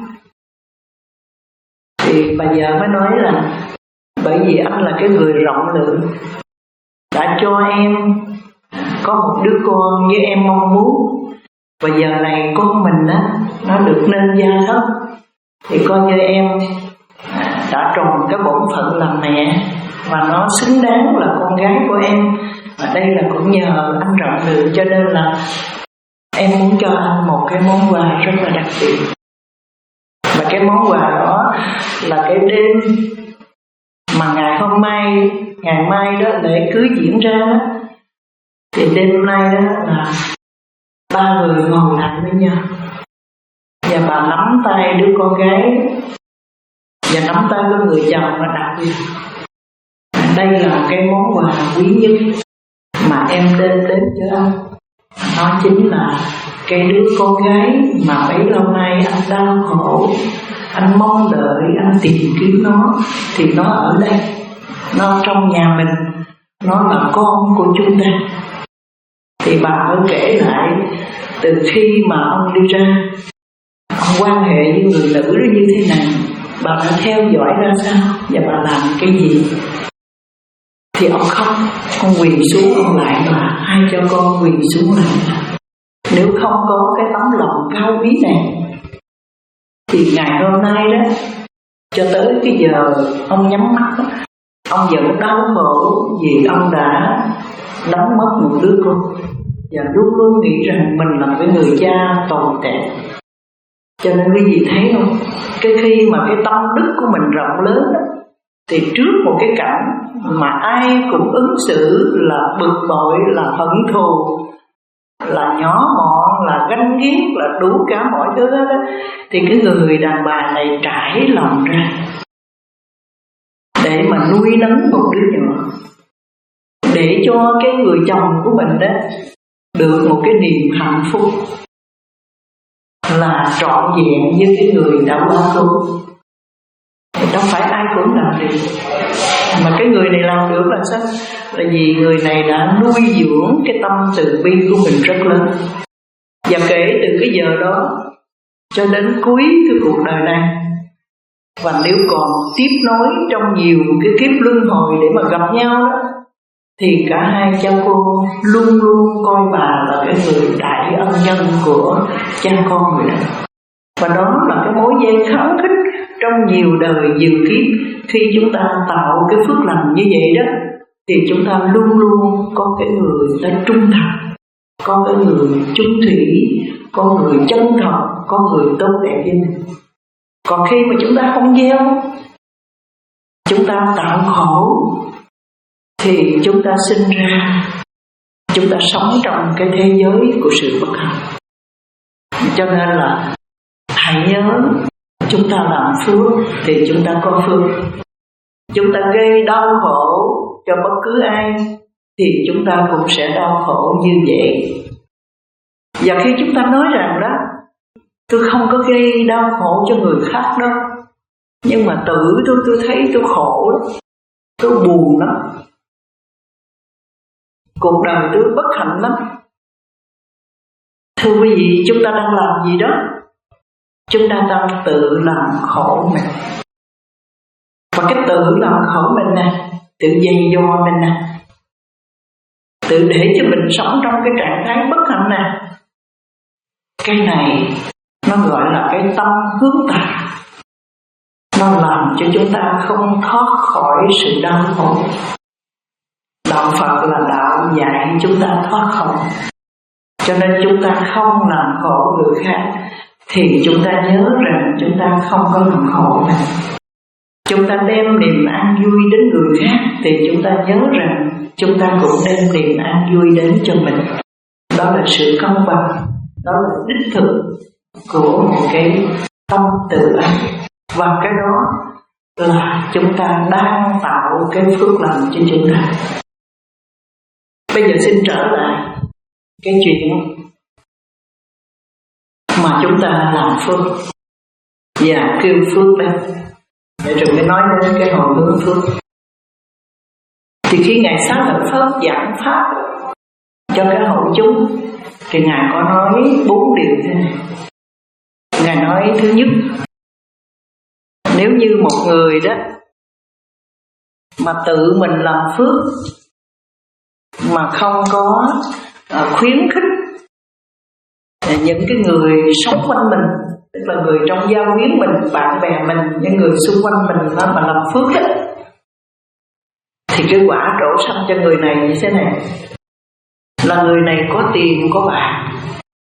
Thì bà vợ mới nói là bởi vì anh là cái người rộng lượng, đã cho em có một đứa con như em mong muốn, và giờ này con mình á nó được nên gia thất, thì coi như em đã tròn cái bổn phận làm mẹ, và nó xứng đáng là con gái của em. Và đây là cũng nhờ anh rộng lượng, cho nên là em muốn cho anh một cái món quà rất là đặc biệt. Và cái món quà đó là cái đêm mà ngày hôm mai, ngày mai đó lễ cưới diễn ra, thì đêm nay đó là ba người ngồi lại với nhau, và bà nắm tay đứa con gái và nắm tay với người chồng, và đặc biệt đây là cái món quà quý nhất mà em đem đến cho anh. Nó chính là cái đứa con gái mà bấy lâu nay anh đau khổ, anh mong đợi, anh tìm kiếm nó, thì nó ở đây, nó trong nhà mình, nó là con của chúng ta. Thì bà mới kể lại từ khi mà ông đi ra, ông quan hệ với người nữ đó như thế nào, bà đã theo dõi ra sao, và bà làm cái gì. Thì ông khóc, ông quỳ xuống, ông lại bà hai cho con quỳ xuống lại. Nếu không có cái tấm lòng cao quý này, thì ngày hôm nay đó, cho tới cái giờ ông nhắm mắt đó, ông vẫn đau khổ vì ông đã đánh mất một đứa con, và luôn luôn nghĩ rằng mình là cái người cha tồi tệ. Cho nên quý vị thấy không, cái khi mà cái tâm đức của mình rộng lớn đó, thì trước một cái cảnh mà ai cũng ứng xử là bực bội, là hận thù, là nhỏ mọn, là ganh ghét, là đủ cả mọi thứ đó, thì cái người đàn bà này trải lòng ra để mà nuôi nấng một đứa nhỏ, để cho cái người chồng của mình đó được một cái niềm hạnh phúc là trọn vẹn như cái người đã quá cố. Đâu phải ai cũng làm được, mà cái người này làm được là sao? Là vì người này đã nuôi dưỡng cái tâm từ bi của mình rất lớn. Và kể từ cái giờ đó cho đến cuối cái cuộc đời này, và nếu còn tiếp nối trong nhiều cái kiếp luân hồi để mà gặp nhau đó, thì cả hai cha cô luôn luôn coi bà là cái người đại ân nhân của cha con người đó. Và đó là cái mối dây kháng khích trong nhiều đời nhiều kiếp. Khi chúng ta tạo cái phước lành như vậy đó, thì chúng ta luôn luôn có cái người ta trung thành, có cái người chung thủy, có người chân thật, có người tốt đẹp với mình. Còn khi mà chúng ta không gieo, chúng ta tạo khổ, thì chúng ta sinh ra, chúng ta sống trong cái thế giới của sự bất hạnh. Cho nên là hãy nhớ, chúng ta làm phước thì chúng ta có phước. Chúng ta gây đau khổ cho bất cứ ai thì chúng ta cũng sẽ đau khổ như vậy. Và khi chúng ta nói rằng đó, tôi không có gây đau khổ cho người khác đâu, nhưng mà tự tôi tôi thấy tôi khổ lắm, tôi buồn lắm, cuộc đời tôi bất hạnh lắm. Thưa quý vị, chúng ta đang làm gì đó? Chúng ta đang tự làm khổ mình. Và cái tự làm khổ mình nè, tự dày dò mình nè, tự để cho mình sống trong cái trạng thái bất hạnh nè, cái này nó gọi là cái tâm hướng tà. Nó làm cho chúng ta không thoát khỏi sự đau khổ. Đạo Phật là đạo dạy chúng ta thoát khổ, cho nên chúng ta không làm khổ người khác, thì chúng ta nhớ rằng chúng ta không có làm khổ mình. Chúng ta đem niềm an vui đến người khác, thì chúng ta nhớ rằng chúng ta cũng đem niềm an vui đến cho mình. Đó là sự công bằng, đó là đích thực của một cái tâm tự ái. Và cái đó là chúng ta đang tạo cái phước lành cho chúng ta. Bây giờ xin trở lại cái chuyện mà chúng ta làm phước và kêu phước lên, để rồi mới nói đến cái hồi hướng phước. Thì khi Ngài Xá Lợi Phất giảng pháp cho cái hội chúng, thì Ngài có nói bốn điều thế này. Ngài nói thứ nhất, nếu như một người đó mà tự mình làm phước mà không có uh, khuyến khích những cái người sống quanh mình, tức là người trong giao quyến mình, bạn bè mình, những người xung quanh mình đó, mà làm phước đó, thì cái quả trổ sanh cho người này như thế này. Là người này có tiền có bạc,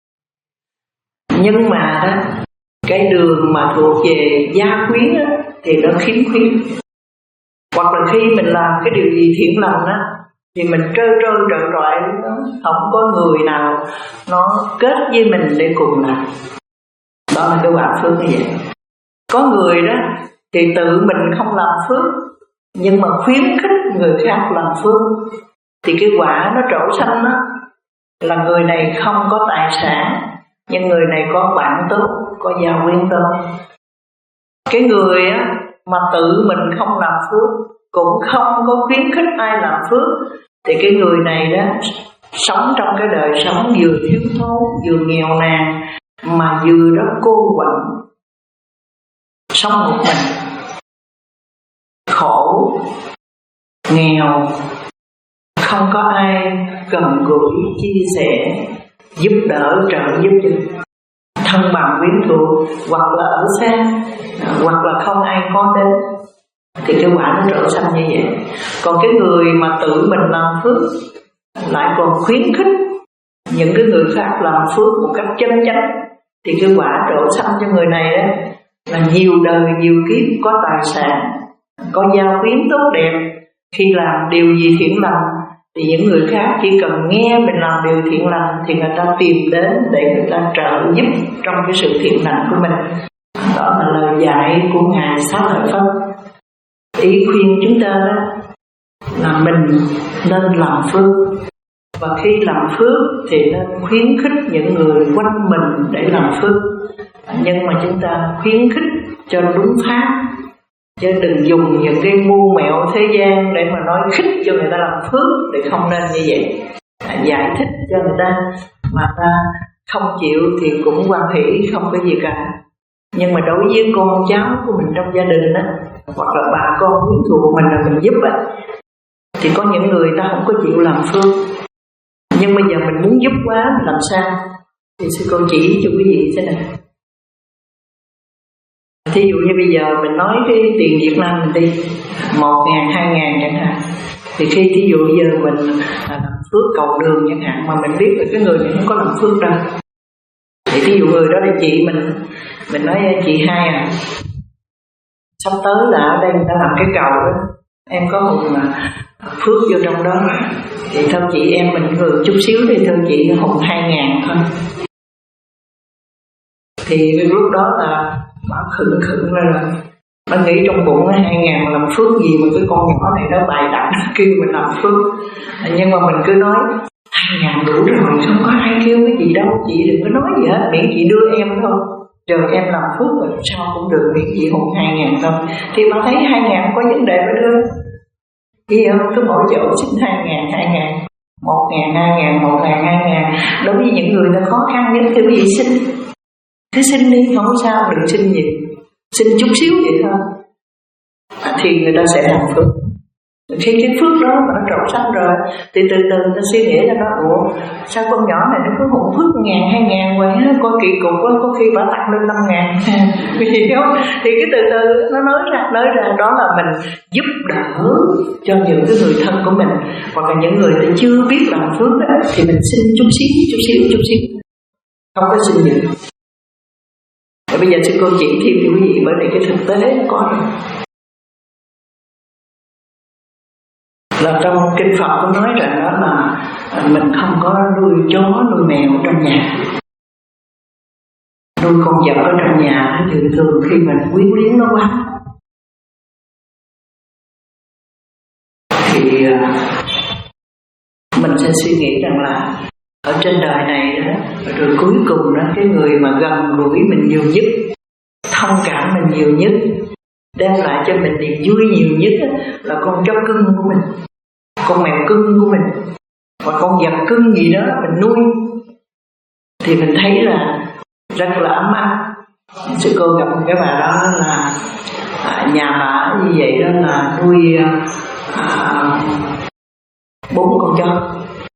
nhưng mà đó, cái đường mà thuộc về gia quyến đó, thì nó khiếm khuyết. Hoặc là khi mình làm cái điều gì thiện lành á, thì mình trơ trơ trọi trọi, không có người nào nó kết với mình để cùng làm. Đó là cái quả phước như vậy. Có người đó thì tự mình không làm phước, nhưng mà khuyến khích người khác làm phước, thì cái quả nó trổ sanh đó là người này không có tài sản, nhưng người này có bạn tốt, có gia quyến tốt. Cái người á mà tự mình không làm phước, cũng không có khuyến khích ai làm phước, thì cái người này đó sống trong cái đời sống vừa thiếu thốn, vừa nghèo nàn, mà vừa đó cô quạnh, sống một mình, khổ, nghèo, không có ai gần gũi, chia sẻ, giúp đỡ, trợ giúp cho thân bằng quyến thuộc, hoặc là ở xa, hoặc là không ai có đến, thì cái quả nó trổ sanh như vậy. Còn cái người mà tự mình làm phước lại còn khuyến khích những cái người khác làm phước một cách chân chánh, thì cái quả trổ sanh cho người này đó là nhiều đời nhiều kiếp có tài sản, có giao khuyến tốt đẹp. Khi làm điều gì thiện lành thì những người khác chỉ cần nghe mình làm điều thiện lành thì người ta tìm đến để người ta trợ giúp trong cái sự thiện lành của mình. Đó là lời dạy của Ngài Xá Lợi Phất. Ý khuyên chúng ta đó là mình nên làm phước, và khi làm phước thì nên khuyến khích những người quanh mình để làm phước. Nhưng mà chúng ta khuyến khích cho đúng pháp, chứ đừng dùng những cái mưu mẹo thế gian để mà nói khích cho người ta làm phước, thì không nên như vậy. Giải thích cho người ta mà ta không chịu thì cũng hoan hỷ, không có gì cả. Nhưng mà đối với con cháu của mình trong gia đình đó, hoặc là bà con quyến thuộc của mình là mình giúp á, thì có những người ta không có chịu làm phước. Nhưng bây giờ mình muốn giúp quá, mình làm sao? Thì sư cô chỉ cho quý vị thế này. Thí dụ như bây giờ mình nói cái tiền Việt Nam mình đi một ngàn, hai ngàn chẳng hạn, thì khi thí dụ bây giờ mình làm phước cầu đường chẳng hạn, mà mình biết là cái người này không có làm phước đâu, thì thí dụ người đó là chị mình, mình nói chị Hai à, sắp tới là ở đây người ta làm cái cầu đó, em có một mà phước vô trong đó, thì thôi chị em mình vừa chút xíu thì thôi chị hùng hai ngàn thôi. Thì lúc đó là bà khựng khựng ra rồi, bà nghĩ trong bụng hai ngàn làm phước gì mà cái con nhỏ này nó bài đặt kêu mình làm phước. Nhưng mà mình cứ nói hai ngàn đủ rồi, không có ai kêu cái gì đâu, chị đừng có nói gì hết, miễn chị đưa em thôi, chờ em làm phước rồi sao cũng được, miễn chị hùng hai ngàn thôi. Thì bà thấy hai ngàn có vấn đề mới đưa. Vì không cứ mỗi chỗ xin hai ngàn, hai ngàn, một ngàn, hai ngàn, một ngàn, hai ngàn. Đối với những người nó khó khăn nhất thì quý vị xin, cứ xin đi, không sao, đừng xin nhiều, xin chút xíu vậy thôi, thì người ta sẽ làm phước. Khi cái phước đó mà nó trổ sanh rồi thì từ từ ta suy nghĩ là nó ủa sao con nhỏ này nó cứ hụt phước ngàn hai ngàn vậy á, coi kỳ cục quá, có khi bà tặng lên năm ngàn hiểu không? Thì cái từ từ nó nói ra nói ra đó là mình giúp đỡ cho những cái người thân của mình, hoặc là những người ta chưa biết làm phước đó, thì mình xin chút xíu chút xíu chút xíu, không có xin nhiều. Và bây giờ sư cô chỉ thêm cho quý vị, bởi vì cái thực tế nó có rồi. Là trong kinh Phật cũng nói rằng đó là mình không có nuôi chó nuôi mèo trong nhà, nuôi con vật ở trong nhà thì thường khi mình quyến luyến nó quá thì mình sẽ suy nghĩ rằng là ở trên đời này đó, rồi cuối cùng đó cái người mà gần gũi mình nhiều nhất, thông cảm mình nhiều nhất, đem lại cho mình niềm vui nhiều nhất đó, là con chó cưng của mình, con mèo cưng của mình, hoặc con vật cưng gì đó mình nuôi, thì mình thấy là rất là ấm áp. Sư cô gặp một cái bà đó là à, nhà bà như vậy đó là nuôi à, bốn con chó,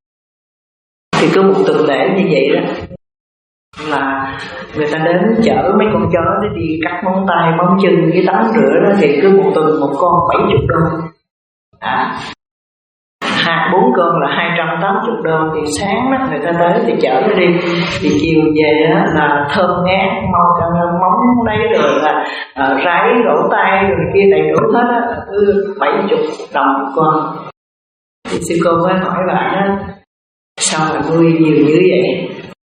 thì cứ một tuần lễ như vậy đó là người ta đến chở mấy con chó để đi cắt móng tay móng chân với tắm rửa đó, thì cứ một tuần một con bảy chục đô, à, hai bốn con là hai trăm tám mươi đô. Thì sáng đó người ta tới thì chở nó đi, thì chiều về đó là thơm ngát, mong móng đấy rồi là uh, rái lỗ tay rồi kia đầy đủ hết á, cứ bảy chục đồng một con. Thì sư cô mới hỏi bạn đó, sao mà nuôi nhiều như vậy?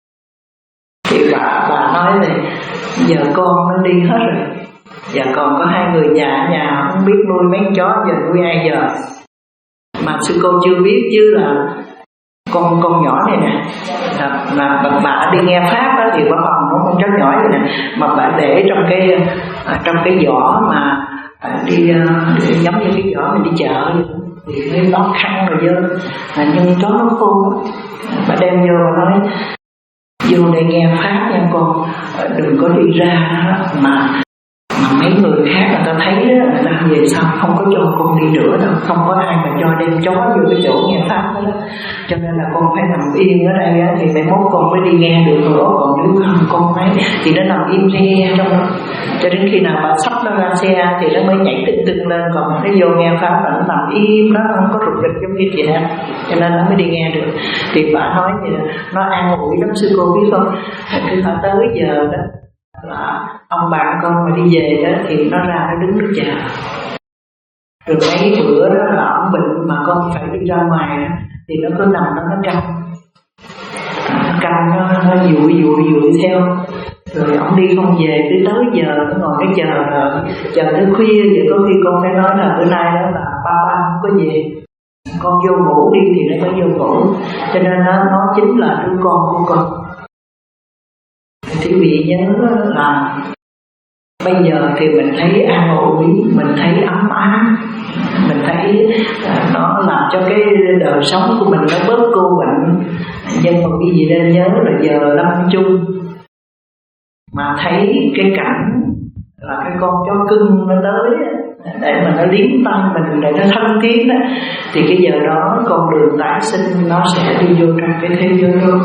Thì bà bà nói là giờ con nó đi hết rồi, giờ còn có hai người già ở nhà không biết nuôi mấy con chó, giờ nuôi ai giờ? Mà sư cô chưa biết chứ là con con nhỏ này nè, là, là bà, bà đi nghe pháp đó, thì bà bằng nó con chó nhỏ này nè, mà bà để trong cái à, trong cái giỏ mà à, đi, à, đi giống như cái giỏ mình đi chợ, thì nó khăn rồi dơ, là nhưng chó nó khô. Bà đem vô bà nói vô để nghe pháp nha con, đừng có đi ra mà mà mấy người khác người ta thấy đó, người ta về sau không có cho con đi nữa đâu, không có ai mà cho đem chó vô cái chỗ nghe pháp đó, đó. Cho nên là con phải nằm yên ở đây á, thì mai mốt con mới đi nghe được nữa, còn nếu không con phải thì nó nằm im nghe trong đó, cho đến khi nào bà sắp nó ra xe thì nó mới nhảy tưng tưng lên, còn nó vô nghe pháp là nó nằm im, nó không có rụt rịch giống như chị em, cho nên nó mới đi nghe được. Thì bà nói gì nó an ủi lắm sư cô biết không, cứ phải tới giờ đó là ông bạn con mà đi về đó thì nó ra nó đứng nước chờ, Rồi mấy bữa đó là ông bệnh mà con phải đi ra ngoài đó, thì nó cứ nằm nó nó canh, nó canh nó, nó dụi dụi dụi theo. Rồi ông đi không về, cứ tới giờ nó ngồi cái chờ rồi, chờ tới khuya vậy có khi con phải nói là bữa nay đó là ba ba không có về, con vô ngủ đi thì nó mới vô ngủ. Cho nên nó, nó chính là đứa con của con. Thì vị nhớ là bây giờ thì mình thấy an ủi, mình thấy ấm áp, mình thấy uh, nó làm cho cái đời sống của mình nó bớt cô bệnh. Nhưng mà quý vị nên nhớ là giờ lâm chung mà thấy cái cảnh là cái con chó cưng nó tới để mà nó liếm tay mình, để nó thân thiết đó, thì cái giờ đó con đường tái sinh nó sẽ đi vô trong cái thế giới đó.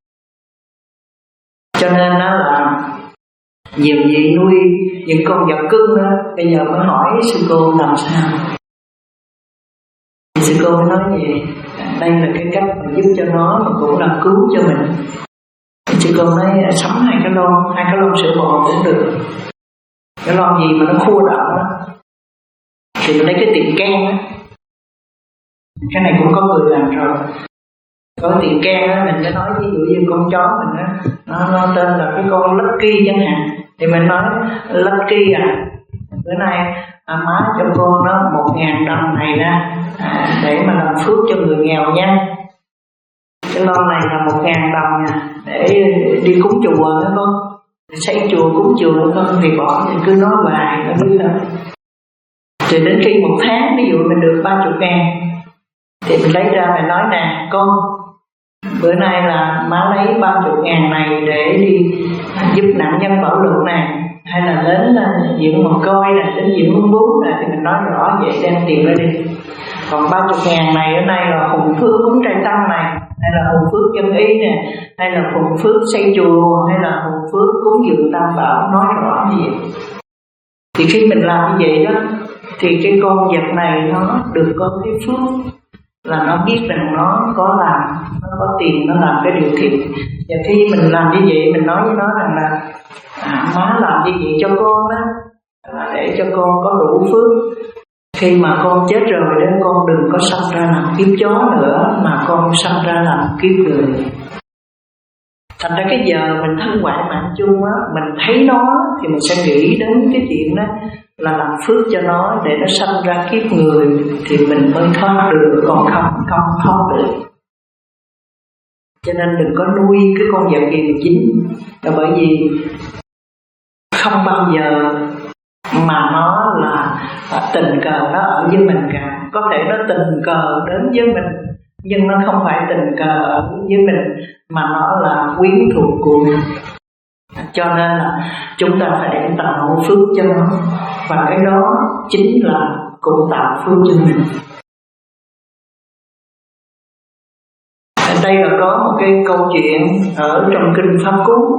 Cho nên nó là nhiều vị nuôi những con vật cưng đó, bây giờ mới hỏi sư cô làm sao. Thì sư cô mới nói vậy, đây là cái cách mà giúp cho nó mà cũng là cứu cho mình. Thì sư cô nói sắm hai cái lon, hai cái lon sữa bò cũng được. Cái lon gì mà nó khô đậm đó thì mình lấy cái tiền can đó. Cái này cũng có người làm rồi. Có tiền can á, mình sẽ nói ví dụ như con chó mình á, nó, nó tên là cái con Lucky chẳng hạn, thì mình nói Lucky à, bữa nay à, má cho con nó một ngàn đồng này nè, à, để mà làm phước cho người nghèo nha. Cái lon này là một ngàn đồng nha, để đi cúng chùa nữa con, xây chùa cúng chùa con thì bỏ, thì cứ nói hoài nó biết thôi. Thì đến khi một tháng ví dụ mình được ba chục ngàn thì mình lấy ra mình nói nè con, bữa nay là má lấy ba chục ngàn này để đi giúp nạn nhân bảo lượng này, hay là đến viện mồ côi này, đến viện ung bướu này, thì mình nói rõ vậy đem tiền ra đi. Còn ba chục ngàn này ở đây là hùng phước cúng trai tăng này, hay là hùng phước dân y nè, hay là hùng phước xây chùa, hay là hùng phước cúng dường tam bảo, nói rõ như vậy. Thì khi mình làm như vậy đó, thì cái con vật này nó được có cái phước là nó biết rằng nó có làm, nó có tiền, nó làm cái điều thiện. Và khi mình làm như vậy, mình nói với nó rằng là à, má làm như vậy cho con đó, à, để cho con có đủ phước. Khi mà con chết rồi đó, con đừng có sanh ra làm kiếp chó nữa, mà con sanh ra làm kiếp người. Thành ra cái giờ mình thân ngoại mạng chung á, mình thấy nó thì mình sẽ nghĩ đến cái chuyện đó là làm phước cho nó để nó sanh ra kiếp người thì mình mới thoát được, còn không không thoát được. Cho nên đừng có nuôi cái con vật gì là chính, là bởi vì không bao giờ mà nó là tình cờ nó ở với mình cả. Có thể nó tình cờ đến với mình, nhưng nó không phải tình cờ ở với mình, mà nó là quyến thuộc của mình. Cho nên là chúng ta phải tạo phước cho nó, và cái đó chính là cũng tạo phước cho mình. Ở đây là có một cái câu chuyện ở trong kinh Pháp Cú.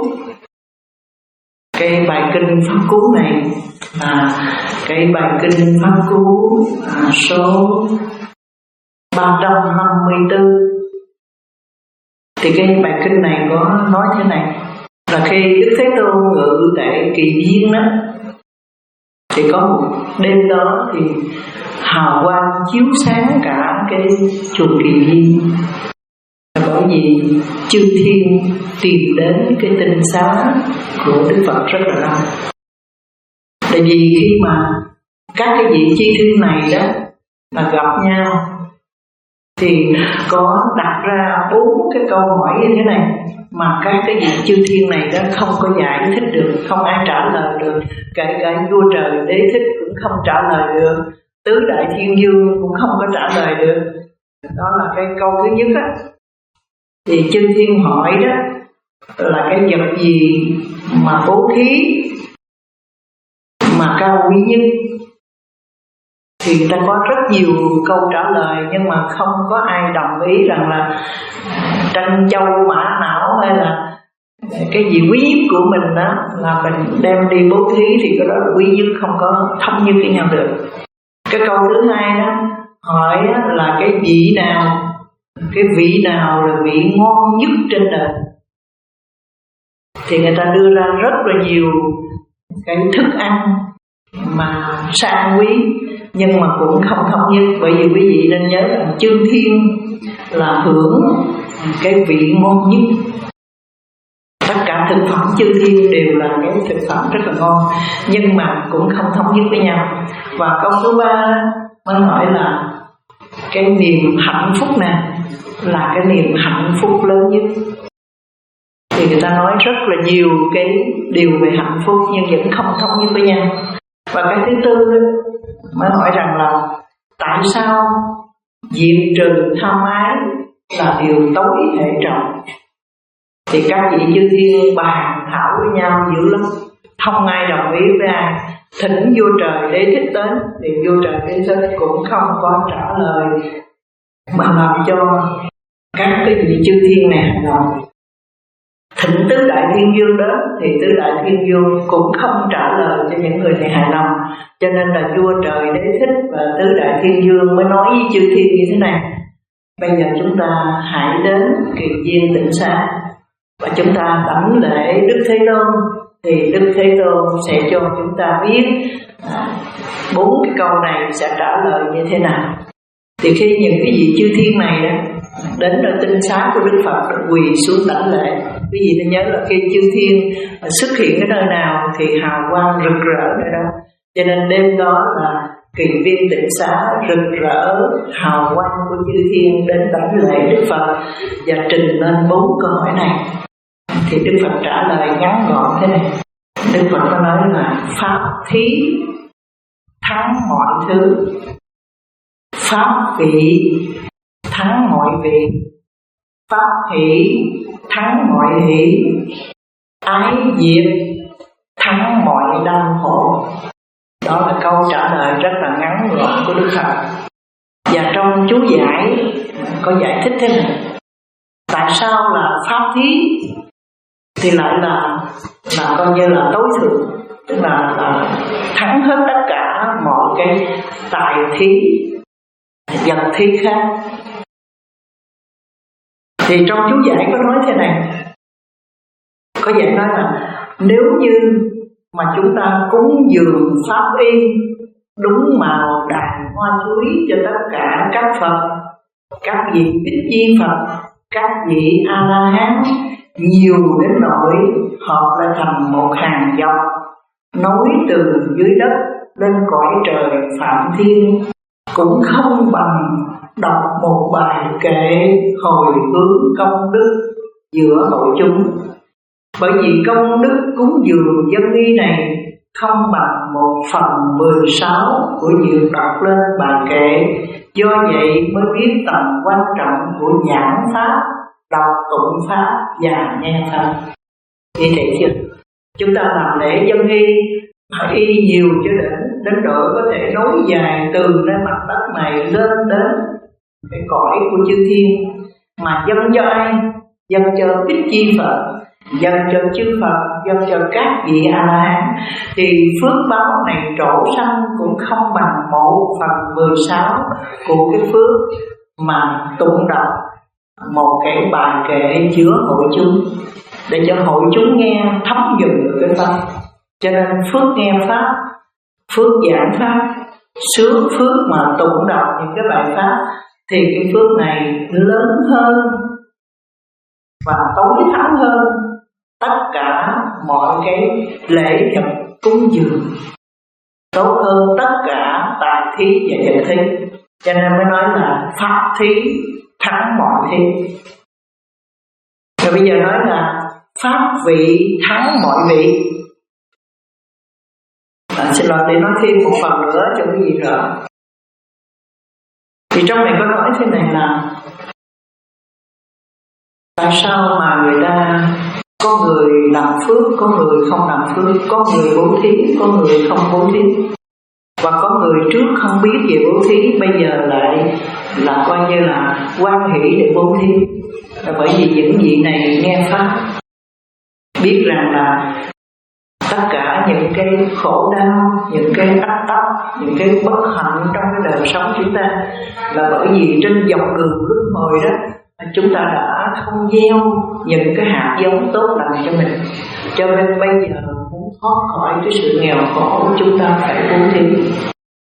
Cái bài kinh Pháp Cú này là cái bài kinh Pháp Cú à, số ba trăm năm mươi tư. Thì cái bài kinh này có nói thế này, là khi Đức Thế Tôn ngự tại Kỳ Viên đó, thì có một đêm đó thì hào quang chiếu sáng cả cái chùa Kỳ Viên. Bởi vì chư thiên tìm đến cái tinh xá của Đức Phật rất là đông. Tại vì khi mà các cái vị chư thiên này đó là gặp nhau thì có đặt ra bốn cái câu hỏi như thế này, mà các cái vị chư thiên này đó không có giải thích được, không ai trả lời được. Kể cả vua trời Đế Thích cũng không trả lời được, tứ đại thiên vương cũng không có trả lời được. Đó là cái câu thứ nhất á. Thì chư thiên hỏi đó là cái vật gì mà bố thí mà cao quý nhất, thì người ta có rất nhiều câu trả lời, nhưng mà không có ai đồng ý rằng là tranh châu mã não hay là cái gì quý nhất của mình đó là mình đem đi bố thí, thì cái đó là quý nhất, không có thống nhất với nhau được. Cái câu thứ hai đó hỏi là cái vị nào, cái vị nào là vị ngon nhất trên đời, thì người ta đưa ra rất là nhiều cái thức ăn mà sang quý, nhưng mà cũng không thống nhất. Bởi vì quý vị nên nhớ rằng chư thiên là hưởng cái vị ngon nhất. Tất cả thực phẩm chư thiên đều là cái thực phẩm rất là ngon, nhưng mà cũng không thống nhất với nhau. Và câu số ba mới hỏi là cái niềm hạnh phúc này là cái niềm hạnh phúc lớn nhất. Thì người ta nói rất là nhiều cái điều về hạnh phúc nhưng vẫn không thống nhất với nhau. Và cái thứ tư mới hỏi rằng là tại sao diệt trừ tham ái là điều tối hệ trọng. Thì các vị chư thiên bàn thảo với nhau dữ lắm, không ai đồng ý với ai. Thỉnh vua trời Đế Thích đến thì vua trời Đế Thích cũng không có trả lời, mà làm cho các cái vị chư thiên này hài lòng. Thỉnh tứ đại thiên vương đến thì tứ đại thiên vương cũng không trả lời cho những người này hài lòng. Cho nên là vua trời Đế Thích và tứ đại thiên vương mới nói với chư thiên như thế này: bây giờ chúng ta hãy đến Kỳ Viên Tịnh Xá và chúng ta đảnh lễ Đức Thế Tôn, thì Đức Thế Tôn sẽ cho chúng ta biết bốn à, cái câu này sẽ trả lời như thế nào. Thì khi những cái vị chư thiên này đó đến nơi tinh xá của Đức Phật quỳ xuống đảnh lễ, quý vị nên nhớ là khi chư thiên xuất hiện ở nơi nào thì hào quang rực rỡ nơi đó. Cho nên đêm đó là Kỳ Viên Tịnh Xá rực rỡ hào quang của chư thiên đến đảnh lễ Đức Phật và trình lên bốn câu hỏi này. Thì Đức Phật trả lời ngắn gọn thế này. Đức Phật có nói là pháp thí thắng mọi thứ, pháp vị thắng mọi vị, pháp hỷ thắng mọi hỷ, ái diệt thắng mọi đau khổ. Đó là câu trả lời rất là ngắn gọn của Đức Phật. Và trong chú giải có giải thích thế này: tại sao là pháp thí thì lại là là coi như là tối thượng, tức là, là thắng hết tất cả mọi cái tài thí, vật thí khác. Thì trong chú giải có nói thế này, có giải nói là nếu như mà chúng ta cúng dường pháp y đúng màu đàn hoa chuối cho tất cả các Phật, các vị Bích Chi Phật, các vị A La Hán, nhiều đến nỗi hợp lại thành một hàng dọc nối từ dưới đất lên cõi trời Phạm Thiên, cũng không bằng đọc một bài kệ hồi hướng công đức giữa hội chúng. Bởi vì công đức cúng dường dân nghi này không bằng một phần mười sáu của việc đọc lên bài kệ. Do vậy mới biết tầm quan trọng của giảng pháp, đọc tụng pháp và nghe pháp. Như thế chưa? Chúng ta làm lễ dân nghi phải y nhiều cho đến đến độ có thể nối dài từ nơi mặt đất này lên đến cái cõi của chư thiên. Mà dâng cho ai? Dâng cho Bích Chi Phật, dâng cho chư Phật, dâng cho các vị A La Hán, thì phước báo này trổ sanh cũng không bằng một phần mười sáu của cái phước mà tụng đọc một cái bài kệ giữa hội chúng, để cho hội chúng nghe thấm nhuần được cái pháp. Cho nên phước nghe pháp, phước giảng pháp, sướng phước mà tụng đọc những cái bài pháp, thì cái phước này lớn hơn và tối thắng hơn tất cả mọi cái lễ vật cúng dường, tốt hơn tất cả tài thí và vật thí. Cho nên mới nói là pháp thí thắng mọi thí. Rồi bây giờ nói là pháp vị thắng mọi vị. À, xin lỗi để nói thêm một phần nữa cho quý vị rõ. Thì trong này có nói thế này là tại sao mà người ta có người làm phước, có người không làm phước, có người bố thí, có người không bố thí, và có người trước không biết về bố thí, bây giờ lại là coi như là hoan hỷ để bố thí. Là bởi vì những vị này nghe pháp, biết rằng là tất cả những cái khổ đau, những cái ách tắc, những cái bất hạnh trong cái đời sống chúng ta là bởi vì trên dọc đường luân hồi đó chúng ta đã không gieo những cái hạt giống tốt lành cho mình. Cho nên bây giờ muốn thoát khỏi cái sự nghèo khổ, chúng ta phải bố thí.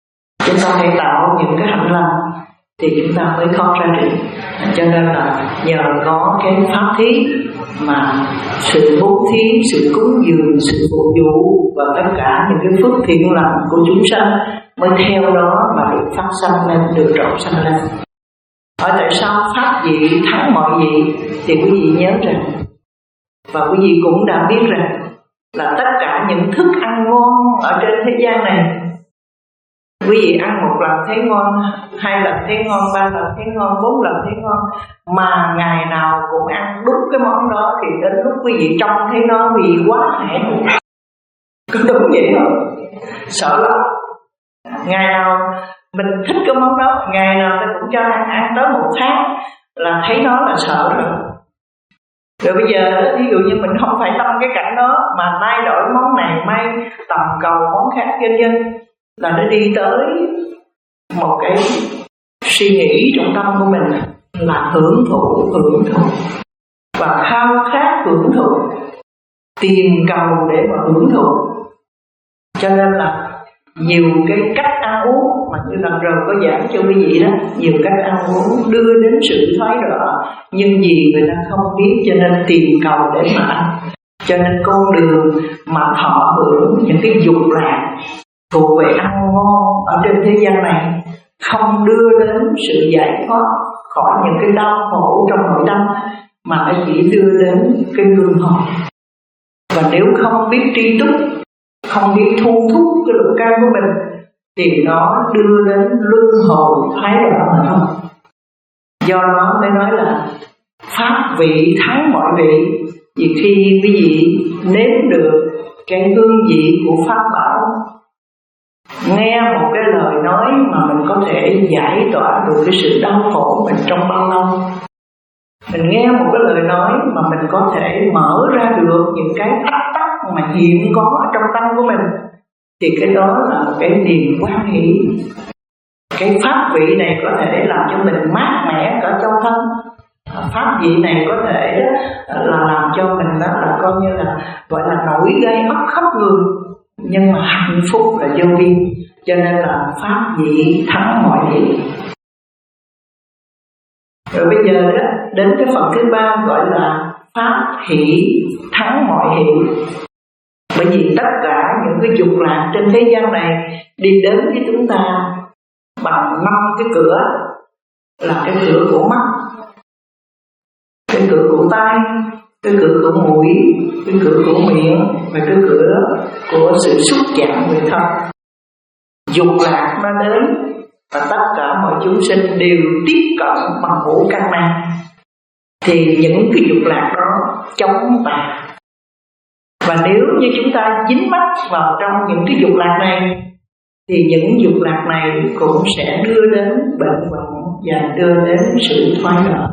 Chúng ta phải tạo những cái hạnh lành thì chúng ta mới thoát ra được. Cho nên là nhờ có cái pháp thí mà sự bố thí, sự cúng dường, sự phục vụ và tất cả những cái phước thiện lành của chúng sanh mới theo đó mà được phát sanh lên, được trọn sanh lên. Hỏi tại sao pháp vị thắng mọi vị? Thì quý vị nhớ rằng, và quý vị cũng đã biết rằng, là tất cả những thức ăn ngon ở trên thế gian này, quý vị ăn một lần thấy ngon, hai lần thấy ngon, ba lần thấy ngon, bốn lần thấy ngon, mà ngày nào cũng ăn đúng cái món đó, thì đến lúc quý vị trông thấy nó vì quá hẻ hụt. Có đúng vậy không? Sợ lắm. Ngày nào mình thích cái món đó, ngày nào ta cũng cho ăn, ăn tới một tháng là thấy nó là sợ rồi. Rồi bây giờ ví dụ như mình không phải tâm cái cảnh đó, mà nay đổi món này, mai tầm cầu món khác, vân vân, là nó đi tới một cái suy nghĩ trong tâm của mình là hưởng thụ, hưởng thụ và khao khát hưởng thụ, tìm cầu để mà hưởng thụ. Cho nên là nhiều cái cách ăn uống mà như lần rồi có giảng cho quý vị đó, nhiều cách ăn uống đưa đến sự thoái đọa, nhưng vì người ta không biết cho nên tìm cầu để mà ăn. Cho nên con đường mà thọ hưởng những cái dục lạc thuộc về ăn ngon ở trên thế gian này không đưa đến sự giải thoát khỏi những cái đau khổ trong nội tâm, mà nó chỉ đưa đến cái luân hồi. Và nếu không biết tri túc, không biết thu thúc cái lục căn của mình, thì nó đưa đến luân hồi thái đọa mà thôi. Do đó mới nói là pháp vị thắng mọi vị. Vì khi quý vị nếm được cái hương vị của pháp bảo, nghe một cái lời nói mà mình có thể giải tỏa được cái sự đau khổ mình trong bao lâu, mình nghe một cái lời nói mà mình có thể mở ra được những cái ách tắc mà hiện có trong tâm của mình, thì cái đó là một cái niềm hoan hỷ. Cái pháp vị này có thể làm cho mình mát mẻ cả trong thân. Pháp vị này có thể là làm cho mình đó là coi như là gọi là nổi gai ốc khắp người, nhưng mà hạnh phúc là vô biên. Cho nên là pháp vị thắng mọi vị. Rồi bây giờ đó, đến cái phần thứ ba gọi là pháp hỷ thắng mọi hỷ. Bởi vì tất cả những cái dục lạc trên thế gian này đi đến với chúng ta bằng năm cái cửa, là cái cửa của mắt, cái cửa của tai, cái cửa của mũi, cái cửa của miệng và cái cửa của sự xúc chạm người thân. Dục lạc nó đến và tất cả mọi chúng sinh đều tiếp cận bằng ngũ căn này, thì những cái dục lạc đó chống tà. Và nếu như chúng ta dính mắc vào trong những cái dục lạc này, thì những dục lạc này cũng sẽ đưa đến bệnh hoạn và đưa đến sự thoái đọa.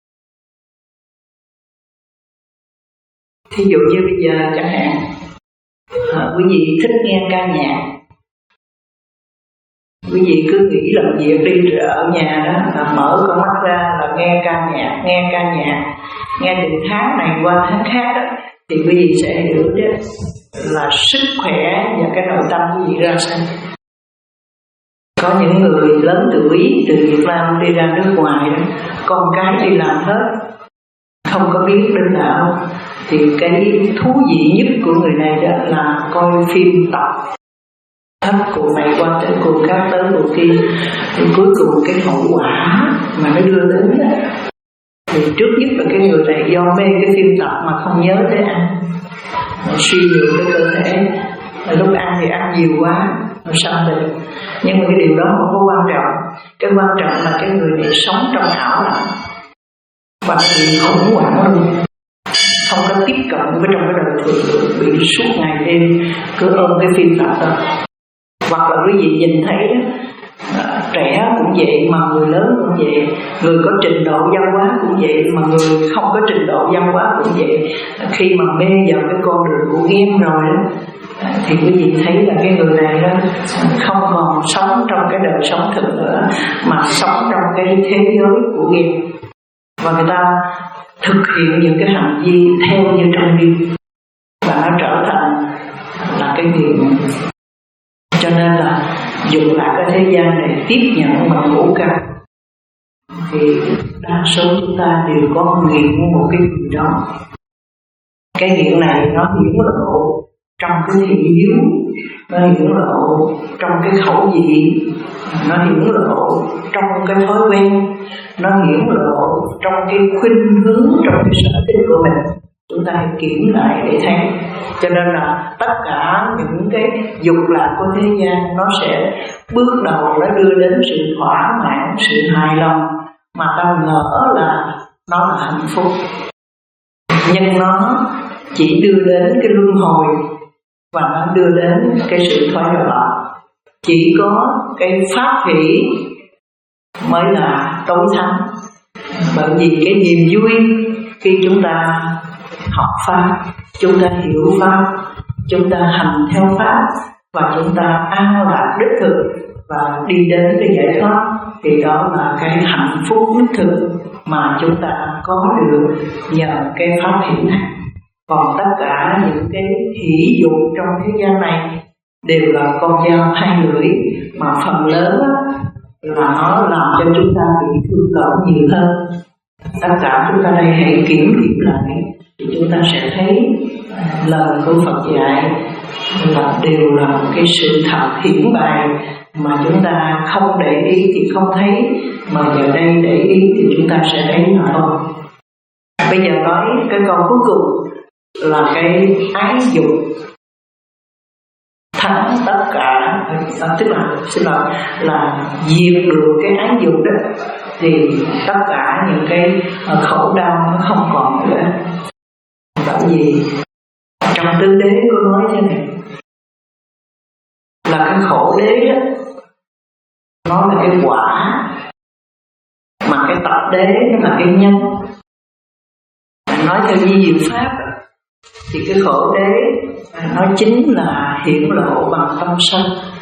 Thí dụ như bây giờ chẳng hạn, à, quý vị thích nghe ca nhạc, quý vị cứ nghĩ làm việc đi ở nhà đó là mở con mắt ra là nghe ca nhạc, nghe ca nhạc, nghe từ tháng này qua tháng khác đó, thì quý vị sẽ hiểu đó là sức khỏe và cái nội tâm quý vị ra sao. Có những người lớn tuổi từ Việt Nam đi ra nước ngoài đó, con cái đi làm hết, không có biết đến đạo, thì cái thú vị nhất của người này đó là coi phim tập, hết cô này qua tới cô khác tới cô kia, thì cuối cùng cái hậu quả mà nó đưa đến đó, thì trước nhất là cái người này do mê cái phim tập mà không nhớ tới ăn, suy nhược cái cơ thể, lúc ăn thì ăn nhiều quá nó sanh bệnh. Nhưng mà cái điều đó không có quan trọng. Cái quan trọng là cái người này sống trong ảo ảnh và bị khủng hoảng luôn, không có tiếp cận với trong cái đời thường, bị suốt ngày đêm cứ ôm cái phim tập đó. Hoặc là quý vị nhìn thấy đó, à, trẻ cũng vậy mà người lớn cũng vậy, người có trình độ văn hóa cũng vậy mà người không có trình độ văn hóa cũng vậy. Khi mà mê vào cái con đường của game rồi đó, thì quý vị thấy là cái người này đó không còn sống trong cái đời sống thực nữa, mà sống trong cái thế giới của game, và người ta thực hiện những cái hành vi theo như trong game, và nó trở thành là cái nghiện. Cho nên là dục lạc ở thế gian này tiếp nhận mà khổ cao, thì đa số chúng ta đều có nghiện một cái gì đó. Cái nghiện này nó hiển lộ trong cái thị hiếu, nó hiển lộ trong cái khẩu vị, nó hiển lộ trong cái thói quen, nó hiển lộ trong cái khuynh hướng, trong cái sở thích của mình. Chúng ta hãy kiểm lại để thấy. Cho nên là tất cả những cái dục lạc của thế gian nó sẽ bước đầu nó đưa đến sự thỏa mãn, sự hài lòng, mà ta ngỡ là nó là hạnh phúc, nhưng nó chỉ đưa đến cái luân hồi và nó đưa đến cái sự thoái đọa. Chỉ có cái pháp hỷ mới là tối thắng, bởi vì cái niềm vui khi chúng ta học pháp, chúng ta hiểu pháp, chúng ta hành theo pháp và chúng ta an lạc đích thực và đi đến cái giải thoát, thì đó là cái hạnh phúc đích thực mà chúng ta có được nhờ cái pháp hỷ này. Còn tất cả những cái hỷ dục trong thế gian này đều là con dao hai lưỡi, mà phần lớn là nó làm cho chúng ta bị thương tổn nhiều hơn. Tất cả chúng ta đây hãy kiểm điểm lại thì chúng ta sẽ thấy lời của Phật dạy là đều là một cái sự thật hiển bày mà chúng ta không để ý thì không thấy, mà giờ đây để ý thì chúng ta sẽ thấy mà thôi. Bây giờ nói cái câu cuối cùng là cái ái dục thắng tất cả, à, tức là xin lỗi là diệt được cái ái dục đó, thì tất cả những cái khổ đau nó không còn nữa. Bởi vì trong tứ đế có nói thế này là cái khổ đế đó, nó là cái quả, mà cái tập đế nó là cái nhân. Nói theo di diệu pháp thì cái khổ đế nó chính là hiển lộ bằng tâm sân.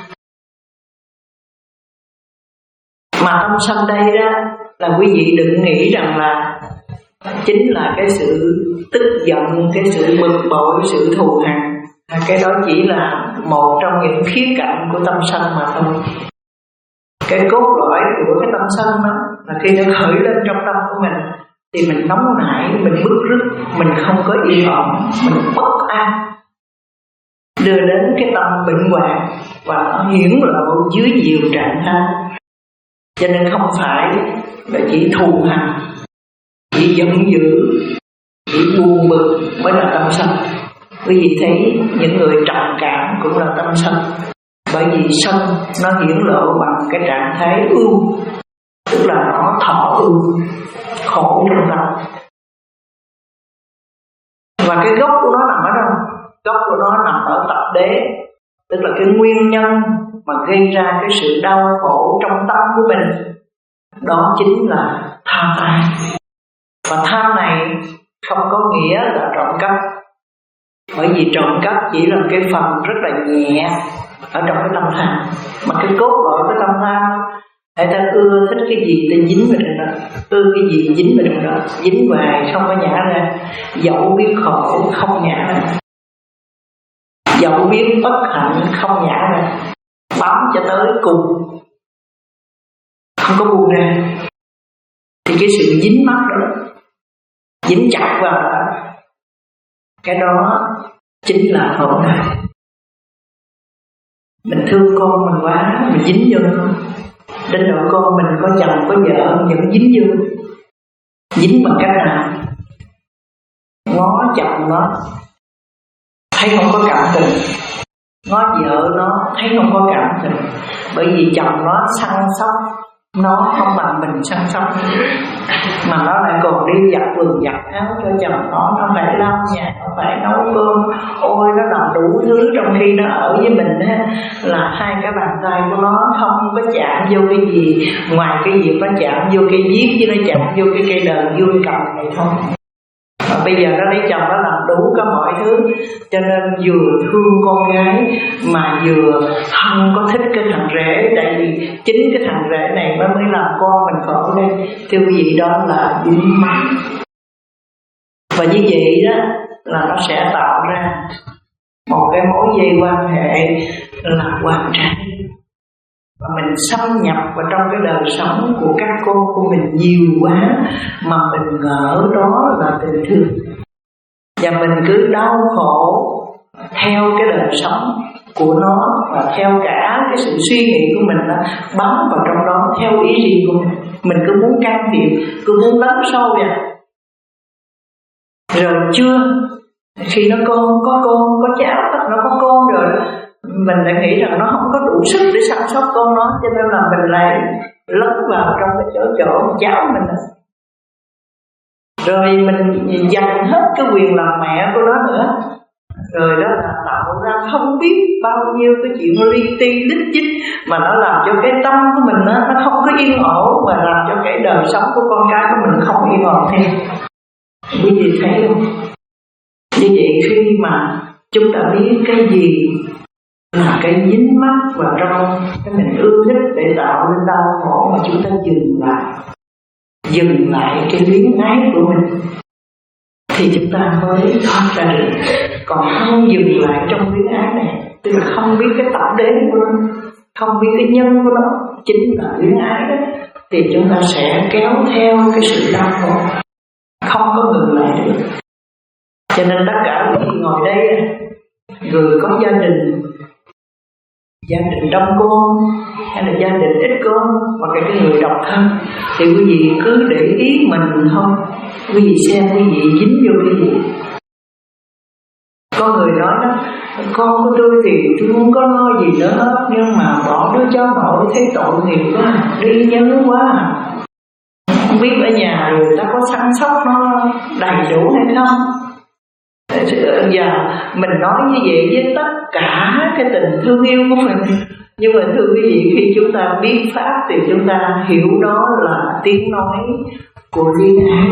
Mà tâm sân đây đó là quý vị đừng nghĩ rằng là chính là cái sự tức giận, cái sự bực bội, sự thù hằn. Cái đó chỉ là một trong những khía cạnh của tâm sân mà thôi. Cái cốt lõi của cái tâm sân đó là khi nó khởi lên trong tâm của mình thì mình nóng nảy, mình bức rứt, mình không có yên ổn, mình bất an, đưa đến cái tâm bệnh hoạn và nó hiển lộ dưới nhiều trạng thái. Cho nên không phải là chỉ thù hằn, chỉ giận dữ, chỉ buồn bực mới là tâm sân. Quý vị thấy những người trầm cảm cũng là tâm sân, bởi vì sân nó hiển lộ bằng cái trạng thái ưu, tức là nó thọ ưu, khổ trong lòng. Và cái gốc của nó nằm ở đâu? Gốc của nó nằm ở tập đế, tức là cái nguyên nhân mà gây ra cái sự đau khổ trong tâm của mình. Đó chính là tham ái. Và tham này không có nghĩa là trộm cắp, bởi vì trộm cắp chỉ là cái phần rất là nhẹ ở trong cái tâm tham. Mà cái cốt lõi của tâm tham, người ta ưa thích cái gì ta dính vào trong đó, ưa cái gì dính vào trong đó, dính hoài không có nhả ra. Dẫu biết khổ không nhả ra, dẫu biết bất hạnh không nhả ra, bám cho tới cùng, không có buông ra. Thì cái sự dính mắc đó, dính chặt vào đó, cái đó chính là khổ nạn. Mình thương con mình quá, mình dính vô nó, đến độ con mình có chồng có vợ vẫn dính vô. Dính bằng cách nào? Ngó chồng nó thấy không có cảm tình, ngó vợ nó thấy không có cảm tình, bởi vì chồng nó săn sóc nó không bằng mình săn sóc, mà nó lại còn đi giặt quần giặt áo cho chồng nó, nó phải lau nhà, nó phải nấu cơm, ôi nó làm đủ thứ, trong khi nó ở với mình á là hai cái bàn tay của nó không có chạm vô cái gì ngoài cái việc nó chạm vô cây viết với nó chạm vô cái cây đờn vô cái cầm này thôi. Và bây giờ nó lấy chồng nó làm đủ cả mọi thứ, cho nên vừa thương con gái mà vừa không có thích cái thằng rể, tại vì chính cái thằng rể này nó mới làm con mình khổ đây. Thưa quý vị, đó là dính mắc. Và như vậy đó là nó sẽ tạo ra một cái mối dây quan hệ là hoàn trang. và mình xâm nhập vào trong cái đời sống của các con của mình nhiều quá, mà mình ngỡ đó là tình thương, và mình cứ đau khổ theo cái đời sống của nó, và theo cả cái sự suy nghĩ của mình đó, bám vào trong đó theo ý riêng của mình. Mình cứ muốn can thiệp, cứ muốn lấn sâu vào. Rồi chưa, khi nó con có con có cháu, nó có con rồi, mình lại nghĩ rằng nó không có đủ sức để chăm sóc con nó, cho nên là mình lại lấn vào trong cái chỗ chỗ cháu mình. Rồi mình dành hết cái quyền làm mẹ của nó nữa. Rồi đó là tạo ra không biết bao nhiêu cái chuyện li ti lít chích, mà nó làm cho cái tâm của mình đó, nó không có yên ổn, và làm cho cái đời sống của con cái của mình không yên ổn thêm. Quý vị thấy không? Như vậy khi mà chúng ta biết cái gì là cái dính mắc vào trong cái mình ưa thích để tạo nên đau khổ, mà chúng ta dừng lại, dừng lại cái luyến ái của mình, thì chúng ta mới thoát ra được. Còn không dừng lại trong luyến ái này, tức là không biết cái tổng đến của nó, không biết cái nhân của nó chính là luyến ái đó, thì chúng ta sẽ kéo theo cái sự đau khổ, không có ngừng lại được. Cho nên tất cả quý vị ngồi đây, người có gia đình, gia đình đông con hay là gia đình ít con, hoặc là cái người độc thân, thì quý vị cứ để ý mình thôi. Quý vị xem quý vị dính vô cái gì. Có người nói đó, con của tôi thì tôi không có lo gì nữa hết, nhưng mà bỏ đứa cháu nội thấy tội nghiệp quá, đi nhớ quá, không biết ở nhà rồi ta có săn sóc nó đầy đủ hay không. Và mình nói như vậy với tất cả cái tình thương yêu của mình. Nhưng mà thưa quý vị, khi chúng ta biết pháp thì chúng ta hiểu đó là tiếng nói của luyến ái.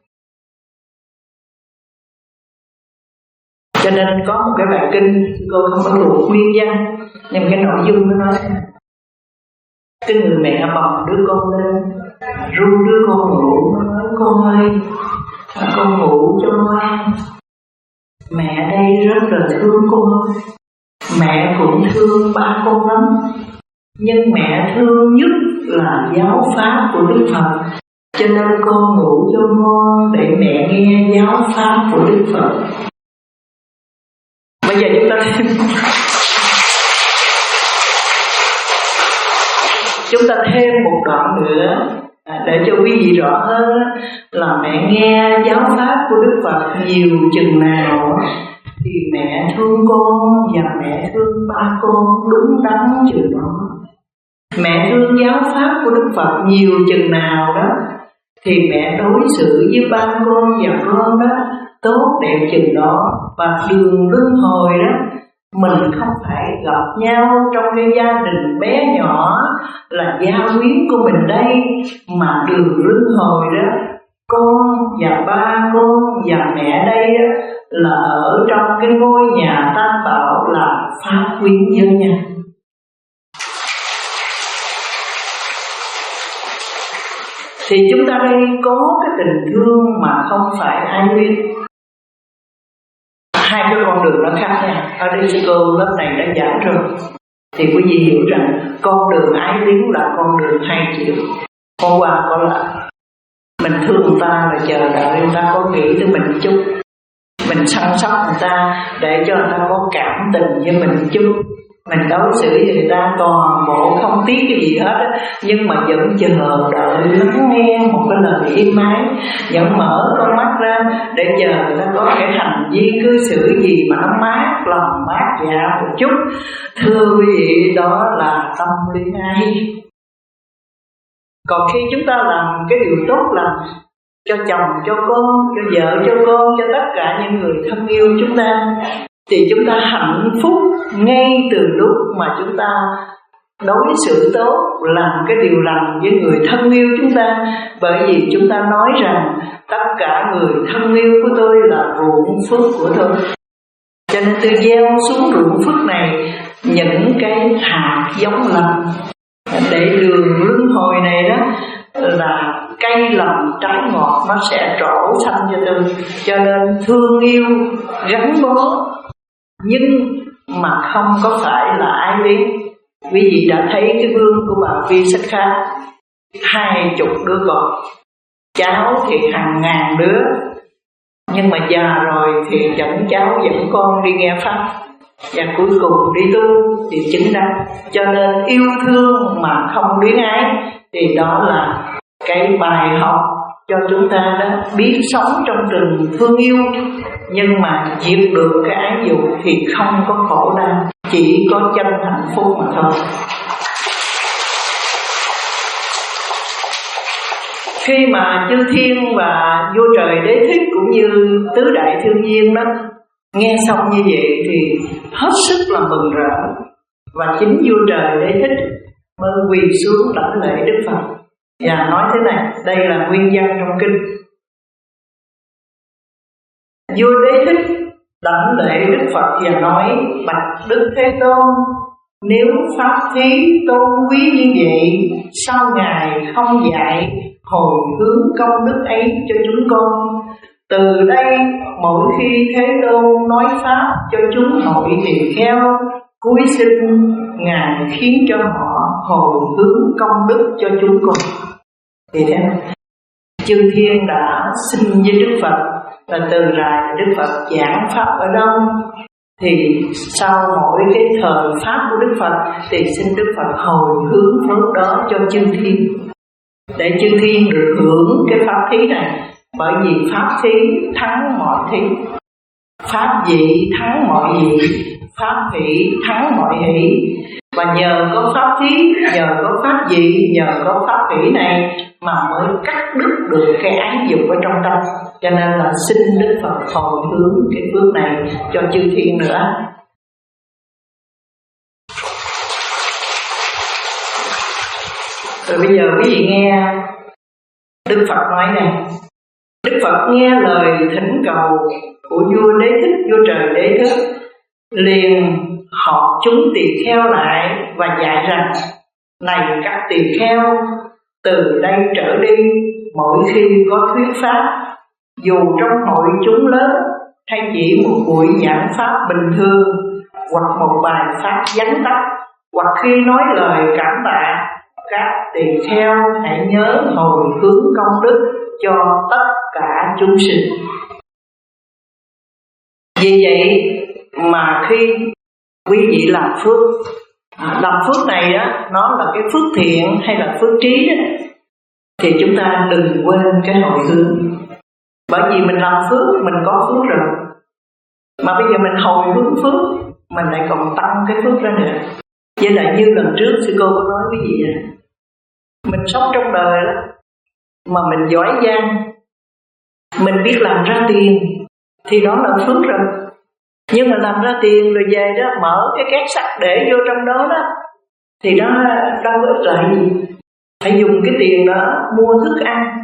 Cho nên có một cái bài kinh, cô không có thuộc nguyên văn, nhưng cái nội dung nó nói cái người mẹ bồng đứa con lên, ru đứa con ngủ, nó nói con ơi, con ngủ cho ngoan. Mẹ đây rất là thương con, mẹ cũng thương ba con lắm, nhưng mẹ thương nhất là giáo pháp của Đức Phật, cho nên con ngủ cho ngon để mẹ nghe giáo pháp của Đức Phật. Bây giờ chúng ta chúng ta thêm một đoạn nữa để cho quý vị rõ hơn, là mẹ nghe giáo pháp của Đức Phật nhiều chừng nào thì mẹ thương con và mẹ thương ba con đúng đắn chừng đó. Mẹ thương giáo pháp của Đức Phật nhiều chừng nào đó thì mẹ đối xử với ba con và con đó tốt đẹp chừng đó. Và đường luân hồi đó, mình không phải gặp nhau trong cái gia đình bé nhỏ là gia quyến của mình đây, mà đường luân hồi đó, con và ba con và mẹ đây đó, là ở trong cái ngôi nhà Tam Bảo là pháp quyến với nhau. Thì chúng ta đây có cái tình thương mà không phải ai biết. Hai cái con đường nó khác nhau. Ở đây cô lớp này đã giảng rồi, thì quý vị hiểu rằng con đường ái luyến là con đường hai chiều, có qua có lại. Mình thương người ta là chờ đợi người ta có nghĩ tới mình chút, mình săn sóc người ta để cho người ta có cảm tình với mình chút, mình đối xử với người ta toàn bộ không tiếc cái gì hết á, nhưng mà vẫn chờ đợi lắng nghe một cái lời êm ái, vẫn mở con mắt ra để chờ người ta có cái hành vi cư xử gì mà nó mát lòng mát dạ một chút. Thưa quý vị, đó là tâm luyến ái. Còn khi chúng ta làm cái điều tốt lành cho chồng, cho con, cho vợ, cho con, cho tất cả những người thân yêu chúng ta, thì chúng ta hạnh phúc ngay từ lúc mà chúng ta đối xử tốt, làm cái điều lành với người thân yêu chúng ta. Bởi vì chúng ta nói rằng tất cả người thân yêu của tôi là ruộng phước của tôi, cho nên tôi gieo xuống ruộng phước này những cái hạt giống lành, để đường luân hồi này đó là cây lành trái ngọt nó sẽ trổ xanh cho tôi. Cho nên thương yêu gắn bó, nhưng mà không có phải là ái luyến. quý vị đã thấy cái gương của bà Visakha, hai chục đứa con, cháu thì hàng ngàn đứa, nhưng mà già rồi thì dẫn cháu dẫn con đi nghe pháp, và cuối cùng đi tu thì chứng đắc. Cho nên yêu thương mà không luyến ái thì đó là cái bài học cho chúng ta đó, biết sống trong từng thương yêu, nhưng mà diệt được cái ái dục thì không có khổ đau, chỉ có chân hạnh phúc mà thôi. Khi mà chư thiên và vua trời Đế Thích cũng như tứ đại thương viên đó nghe xong như vậy thì hết sức là mừng rỡ, và chính vua trời Đế Thích mới quỳ xuống đảnh lễ Đức Phật và nói thế này, đây là nguyên văn trong kinh. Vua Đế Thích đảnh lễ Đức Phật và nói: bạch Đức Thế Tôn, nếu pháp thí tôn quý như vậy, sao ngài không dạy hồi hướng công đức ấy cho chúng con? Từ đây mỗi khi Thế Tôn nói pháp cho chúng hội tỳ kheo, cúi xin ngài khiến cho họ hồi hướng công đức cho chúng con. Thì thế nào? Chư thiên đã xin với Đức Phật, và từ lại Đức Phật giảng pháp ở đâu thì sau mỗi cái thời pháp của Đức Phật thì xin Đức Phật hồi hướng phước đó cho chư thiên, để chư thiên được hưởng cái pháp thí này. Bởi vì pháp thí thắng mọi thí, pháp vị thắng mọi vị, pháp hỷ thắng mọi hỷ. Và nhờ có pháp thí, nhờ có pháp vị, nhờ có pháp hỷ này mà mới cắt đứt được cái ái dục ở trong tâm. Cho nên là xin Đức Phật hồi hướng cái phước này cho chư thiên nữa. Rồi bây giờ quý vị nghe Đức Phật nói này. Đức Phật nghe lời thỉnh cầu của vua Đế Thích, vua trời Đế Thích, liền họp chúng tỳ kheo lại và dạy rằng: này các tỳ kheo, từ đây trở đi, mỗi khi có thuyết pháp, dù trong hội chúng lớn hay chỉ một buổi giảng pháp bình thường, hoặc một bài pháp vắn tắt, hoặc khi nói lời cảm tạ, các tỳ kheo hãy nhớ hồi hướng công đức cho tất cả chúng sinh. Vì vậy mà khi quý vị làm phước, làm phước này đó, nó là cái phước thiện hay là phước trí đó, thì chúng ta đừng quên cái hồi hướng. Bởi vì mình làm phước, mình có phước rồi, mà bây giờ mình hồi hướng phước, mình lại còn tăng cái phước ra nữa. Với lại như lần trước sư cô có nói với gì vậy, mình sống trong đời đó mà mình giỏi giang, mình biết làm ra tiền thì đó là phước rồi. Nhưng mà làm ra tiền rồi về đó mở cái két sắt để vô trong đó đó thì đó đâu có ích lợi gì. Phải dùng cái tiền đó mua thức ăn,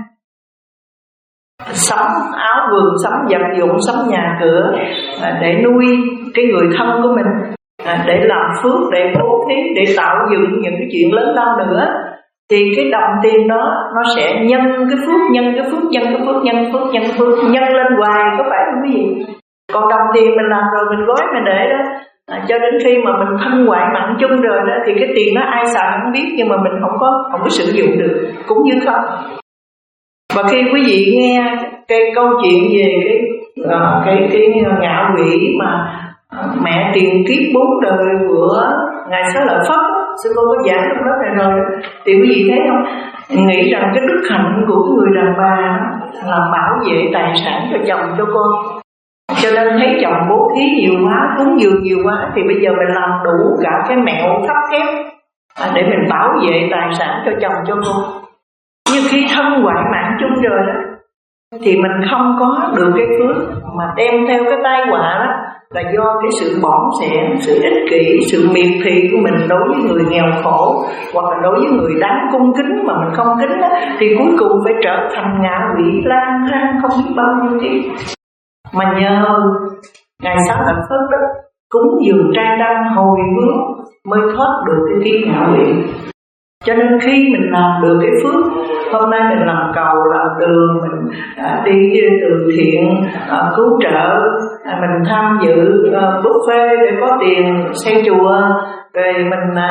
sắm áo quần, sắm vật dụng, sắm nhà cửa để nuôi cái người thân của mình, để làm phước, để bố thí, để tạo dựng những cái chuyện lớn lao nữa. Thì cái đồng tiền đó nó sẽ nhân cái phước, nhân cái phước, nhân cái phước, nhân cái phước, nhân cái phước, nhân lên hoài, có phải không quý vị? Còn đồng tiền mình làm rồi mình gói mình để đó, à, cho đến khi mà mình thân hoại mạng chung rồi đó thì cái tiền đó ai xài không biết, nhưng mà mình không có không có sử dụng được, cũng như không. Và khi quý vị nghe cái câu chuyện về cái uh, cái cái ngạ quỷ mà uh, mẹ tiền kiếp bốn đời của ngài Xá Lợi Phất, sư cô có giảng trong lớp này rồi, thì quý vị thấy không, nghĩ rằng cái đức hạnh của người đàn bà là bảo vệ tài sản cho chồng cho con. Cho nên thấy chồng bố thí nhiều quá, cúng dường nhiều quá, thì bây giờ mình làm đủ cả cái mẹo thấp thép à, để mình bảo vệ tài sản cho chồng cho con. Nhưng khi thân hoại mạng chung rồi đó thì mình không có được cái phước, mà đem theo cái tai họa đó là do cái sự bỏng sẻn, sự ích kỷ, sự miệt thị của mình đối với người nghèo khổ, hoặc là đối với người đáng cung kính mà mình không kính đó, thì cuối cùng phải trở thành ngạ quỷ lang thang không biết bao nhiêu kiếp. Mà nhờ ngài Xá Lợi Phất đó cúng dường trai đăng hồi hướng mới thoát được cái kiếp ngạ quỷ. Cho nên khi mình làm được cái phước, hôm nay mình làm cầu, làm đường, mình à, đi từ thiện, à, cứu trợ, à, mình tham dự à, buffet để có tiền xây chùa, rồi mình à,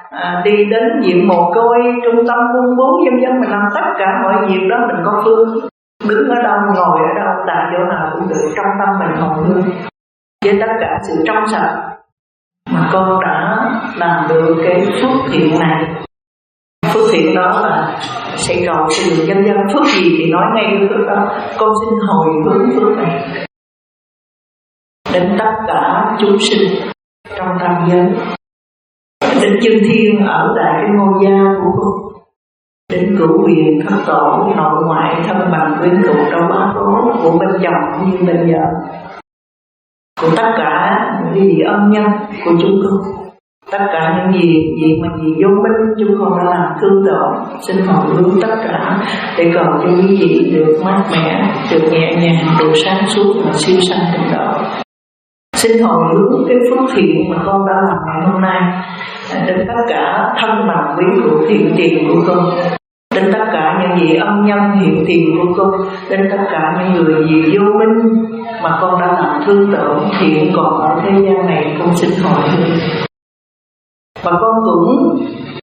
à, đi đến viện mồ côi, trung tâm buôn bú vân vân, mình làm tất cả mọi việc đó mình có phước. Đứng ở đâu, ngồi ở đâu, tại chỗ nào cũng được, trong tâm mình hồi hướng với tất cả sự trong sạch mà con đã làm được cái phước thiện này. Phước thiện đó là sẽ cầu cho người dân dân. Phước gì thì nói ngay cái phước đó. Con xin hồi hướng phước này đến tất cả chúng sinh trong tam giới, đến chư thiên ở tại cái ngôi gia của con, đến cửu huyền thất tổ, nội ngoại thân bằng quyến thuộc trong bá cố của bên chồng cũng như bên vợ, của tất cả những cái gì ân nhân của chúng con, tất cả những gì gì mà gì vô minh chúng con đã làm thương tổn, xin hồi hướng tất cả để cầu cho quý vị được mát mẻ, được nhẹ nhàng, được sáng suốt và siêu sanh tịnh độ. Xin hồi hướng cái phước thiện mà con đã làm ngày hôm nay đến tất cả thân bằng quý của thiện tiền của con, đến tất cả những vị ân nhân hiện tiền của con, đến tất cả những người gì vô minh mà con đã làm thương tổn thiện còn ở thế gian này, con xin hồi hướng. Và con cũng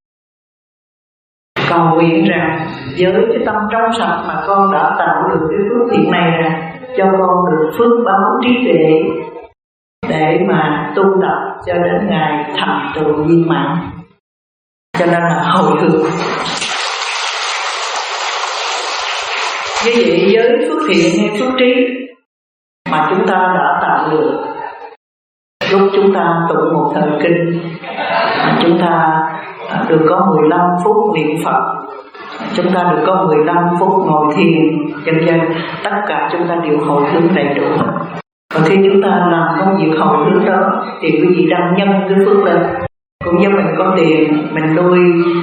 cầu nguyện rằng với cái tâm trong sạch mà con đã tạo được cái phước thiện này rằng cho con được phước báo trí tuệ để mà tu tập cho đến ngày thành tựu viên mãn. Cho nên là hồi hướng. Như vậy với phước thiện hay phước trí mà chúng ta đã tạo được lúc chúng ta tụng một thời kinh, chúng ta được có mười lăm phút niệm Phật, chúng ta được có mười lăm phút ngồi thiền, vân vân, tất cả chúng ta đều hồi hướng đầy đủ. Và khi chúng ta làm công việc hồi hướng đó thì quý vị đang nhân cái phước lên. Cũng như mình có tiền, mình nuôi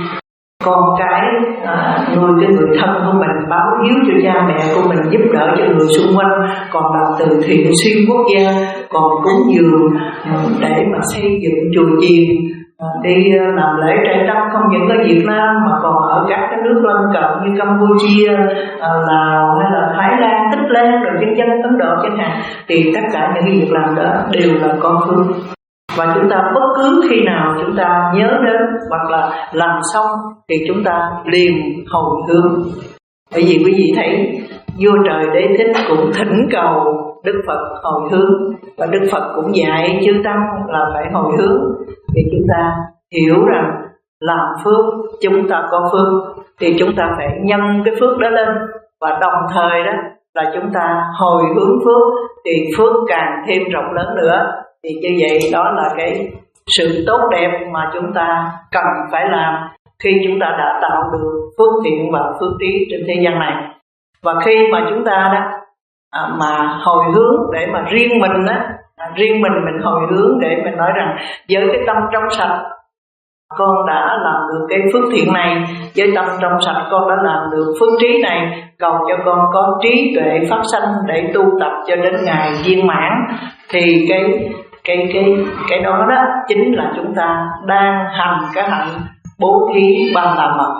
con cái, à, nuôi cái người thân của mình, báo hiếu cho cha mẹ của mình, giúp đỡ cho người xung quanh, còn làm từ thiện xuyên quốc gia, còn cúng dường để mà xây dựng chùa chiền, à, đi làm lễ trai tâm không những ở Việt Nam mà còn ở các cái nước lân cận như Campuchia, à, Lào hay là Thái Lan, Tích Lan rồi dân dân Ấn Độ chẳng hạn, thì tất cả những việc làm đó đều là con phước. Và chúng ta bất cứ khi nào chúng ta nhớ đến hoặc là làm xong thì chúng ta liền hồi hướng. Bởi vì quý vị thấy vua trời Đế Thích cũng thỉnh cầu Đức Phật hồi hướng, và Đức Phật cũng dạy chư tăng là phải hồi hướng. Thì chúng ta hiểu rằng làm phước, chúng ta có phước thì chúng ta phải nhân cái phước đó lên, và đồng thời đó là chúng ta hồi hướng phước thì phước càng thêm rộng lớn nữa. Thì như vậy đó là cái sự tốt đẹp mà chúng ta cần phải làm khi chúng ta đã tạo được phước thiện và phước trí trên thế gian này. Và khi mà chúng ta đó à, mà hồi hướng để mà riêng mình đó, à, riêng mình mình hồi hướng để mình nói rằng với cái tâm trong sạch con đã làm được cái phước thiện này, với tâm trong sạch con đã làm được phước trí này, cầu cho con có trí tuệ pháp sanh để tu tập cho đến ngày viên mãn. Thì cái cái cái cái đó đó chính là chúng ta đang hành cái hạnh bố thí ban làm mật.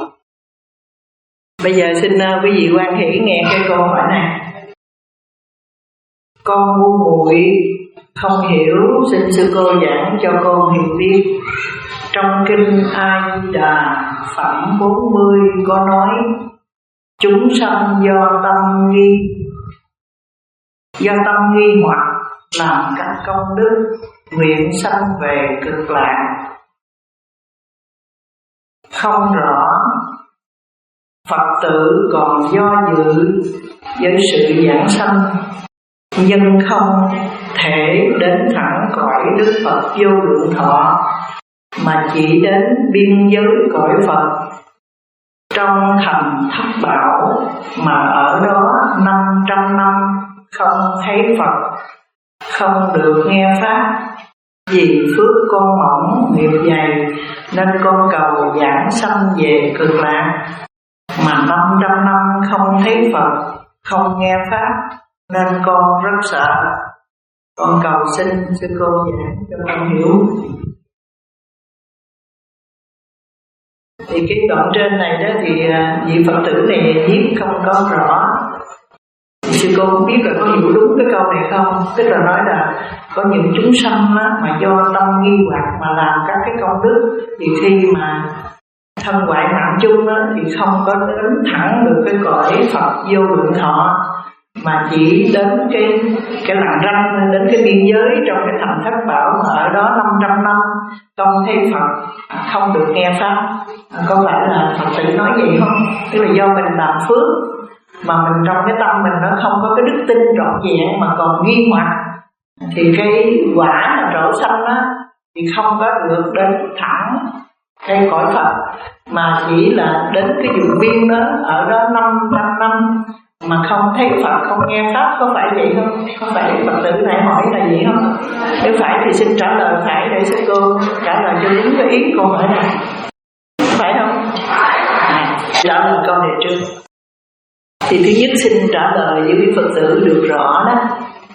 Bây giờ xin uh, quý vị quan hỷ nghe cái câu hỏi này. Con ngu muội không hiểu, xin sư cô giảng cho con hiểu biết. Trong kinh A Di Đà phẩm bốn mươi có nói chúng sanh do tâm nghi, do tâm nghi hoặc làm các công đức nguyện sanh về cực lạc. Không rõ Phật tử còn do dự với sự giảng sanh, nhưng không thể đến thẳng cõi Đức Phật vô lượng thọ, mà chỉ đến biên giới cõi Phật trong thành thất bảo, mà ở đó năm trăm năm không thấy Phật, không được nghe pháp. Vì phước con mỏng nghiệp dày nên con cầu giảng sanh về cực lạc, mà năm trăm năm không thấy Phật, không nghe pháp nên con rất sợ. Con cầu xin sư cô giảng cho con hiểu. Thì cái đoạn trên này đó thì vị Phật tử này viết không có rõ. sư cô không biết là có hiểu đúng cái câu này không. Tức là nói là có những chúng sanh á, mà do tâm nghi hoặc mà làm các cái công đức, thì khi mà thân ngoại mạng chung á, thì không có đến thẳng được cái cõi Phật vô lượng thọ, mà chỉ đến cái cái làng ranh, đến cái biên giới trong cái thành Thất Bảo, mà ở đó năm trăm năm không thấy Phật, không được nghe pháp. Có phải là Phật tử nói vậy không? Tức là do mình làm phước mà mình trong cái tâm mình nó không có cái đức tin trọn vẹn mà còn nghi hoặc, thì cái quả là trổ sanh á thì không có được đến thẳng cái cõi Phật, mà chỉ là đến cái vùng biên đó, ở đó năm trăm năm mà không thấy Phật, không nghe pháp. Có phải vậy không? Có phải Phật tử này hỏi là vậy không? Nếu phải thì xin trả lời phải để sư cô trả lời cho đúng cái ý câu hỏi này. Phải không? À, trả lời câu này trước. Thì thứ nhất xin trả lời với quý Phật tử được rõ đó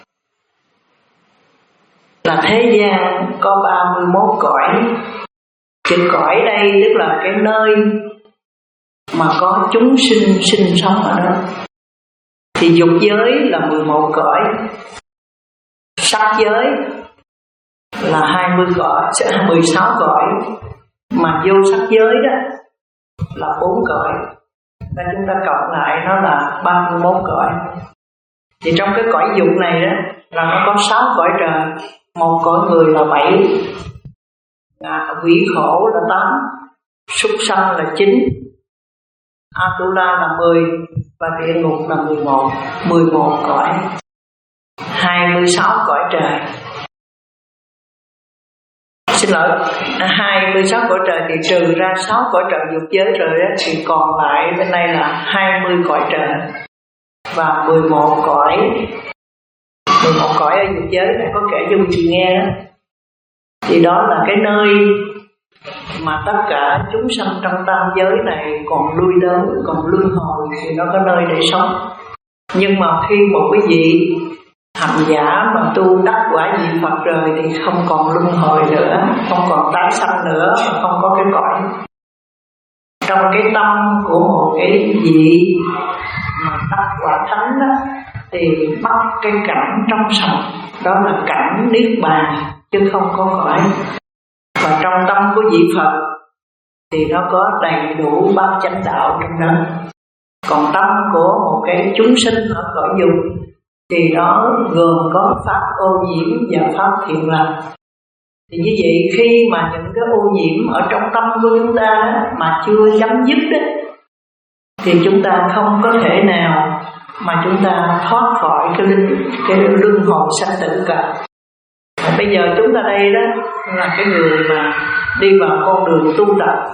là thế gian có ba mươi mốt cõi. Chữ cõi đây tức là cái nơi mà có chúng sinh sinh sống ở đó. Thì dục giới là mười một cõi, sắc giới là hai mươi cõi, mười sáu cõi, mà vô sắc giới đó là bốn cõi. Nên chúng ta cộng lại nó là ba mươi mốt cõi. Thì trong cái cõi dục này đó là nó có sáu cõi trời, một cõi người là bảy, à, quỷ khổ là tám, súc sanh là chín, Atula là mười, và địa ngục là mười một, mười một cõi, hai mươi sáu cõi trời. Xin lỗi, hai mươi sáu cõi trời thì trừ ra sáu cõi trời dục giới rồi đó, thì còn lại bên đây là hai mươi cõi trời và mười một cõi. mười một cõi ở dục giới này có kể cho quý vị nghe đó. Thì đó là cái nơi mà tất cả chúng sanh trong tam giới này còn lui tới, còn luân hồi thì nó có nơi để sống. Nhưng mà khi một cái vị hành giả mà tu đắc quả vị Phật rồi thì không còn luân hồi nữa, không còn tái sanh nữa, không có cái cõi. Trong cái tâm của một cái vị mà đắc quả thánh đó, thì bắt cái cảnh trong sạch, đó là cảnh niết bàn chứ không có cõi. Và trong tâm của vị Phật thì nó có đầy đủ bát chánh đạo trong đó. Còn tâm của một cái chúng sinh ở cõi dục thì nó gồm có pháp ô nhiễm và pháp thiện lành. Thì như vậy khi mà những cái ô nhiễm ở trong tâm của chúng ta mà chưa chấm dứt đó, thì chúng ta không có thể nào mà chúng ta thoát khỏi cái linh cái luân hồi sanh tử cả. Và bây giờ chúng ta đây đó là cái người mà đi vào con đường tu tập,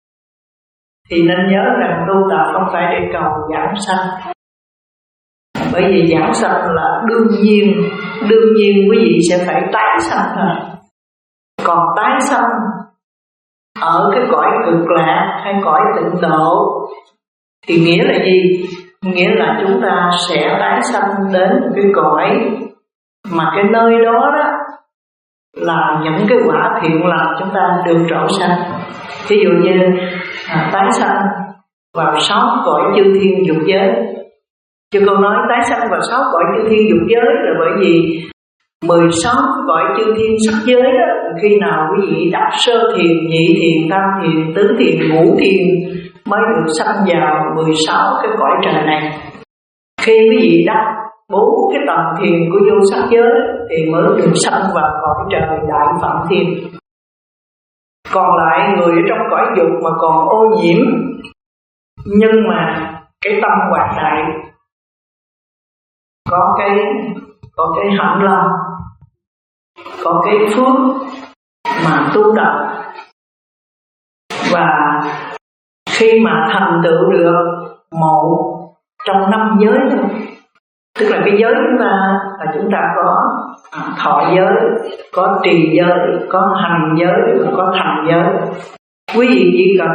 thì nên nhớ rằng tu tập không phải để cầu giảng sanh. Bởi vì giảng sanh là đương nhiên, đương nhiên quý vị sẽ phải tái sanh thôi. Còn tái sanh ở cái cõi cực lạc hay cõi tịnh độ thì nghĩa là gì? Nghĩa là chúng ta sẽ tái sanh đến cái cõi mà cái nơi đó đó là những cái quả thiện lành chúng ta được trổ sanh. Ví dụ như à, tái sanh vào sáu cõi chư thiên dục giới. Chứ cô nói tái sanh vào sáu cõi chư thiên dục giới là bởi vì mười sáu cõi chư thiên sắc giới đó, khi nào quý vị đắc sơ thiền, nhị thiền, tam thiền, tứ thiền, ngũ thiền mới được sanh vào mười sáu cái cõi trời này. Khi quý vị đắc bốn cái tầng thiền của vô sắc giới thì mới được sanh vào cõi trời đại phạm thiên. Còn lại người ở trong cõi dục mà còn ô nhiễm, nhưng mà cái tâm hoạt đại, có cái có cái hạnh lòng, có cái phước mà tu tập, và khi mà thành tựu được một trong năm giới thôi, tức là cái giới chúng ta là chúng ta có thọ giới, có trì giới, có hành giới và có thành giới. Quý vị chỉ cần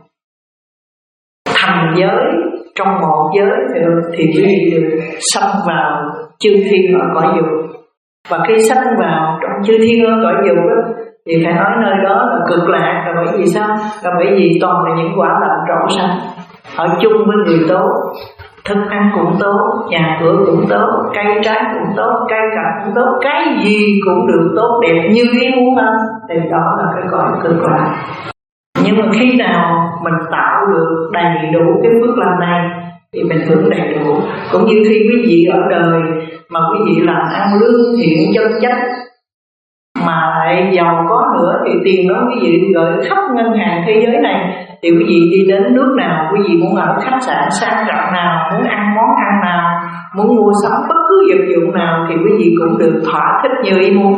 thành giới trong một giới thì quý vị được sanh vào chư thiên ở cõi dục. Và khi sanh vào trong chư thiên ở cõi dục đó, thì phải nói nơi đó là cực lạc. Là bởi vì sao? Là bởi vì toàn là những quả lành trổ sanh, ở chung với người tốt. thức ăn cũng tốt, nhà cửa cũng tốt, cây trái cũng tốt, cây cảnh cũng tốt, cái gì cũng được tốt đẹp như ý muốn hết, thì đó là cái cõi cực lạc. Nhưng mà khi nào mình tạo được đầy đủ cái phước lành này thì mình hưởng đầy đủ. Cũng như khi quý vị ở đời mà quý vị làm ăn lương thiện chân chánh mà lại giàu có nữa, thì tiền đó quý vị gửi khắp ngân hàng thế giới này, thì quý vị đi đến nước nào, quý vị muốn ở khách sạn sang trọng nào, muốn ăn món ăn nào, muốn mua sắm bất cứ vật dụng nào thì quý vị cũng được thỏa thích như ý muốn.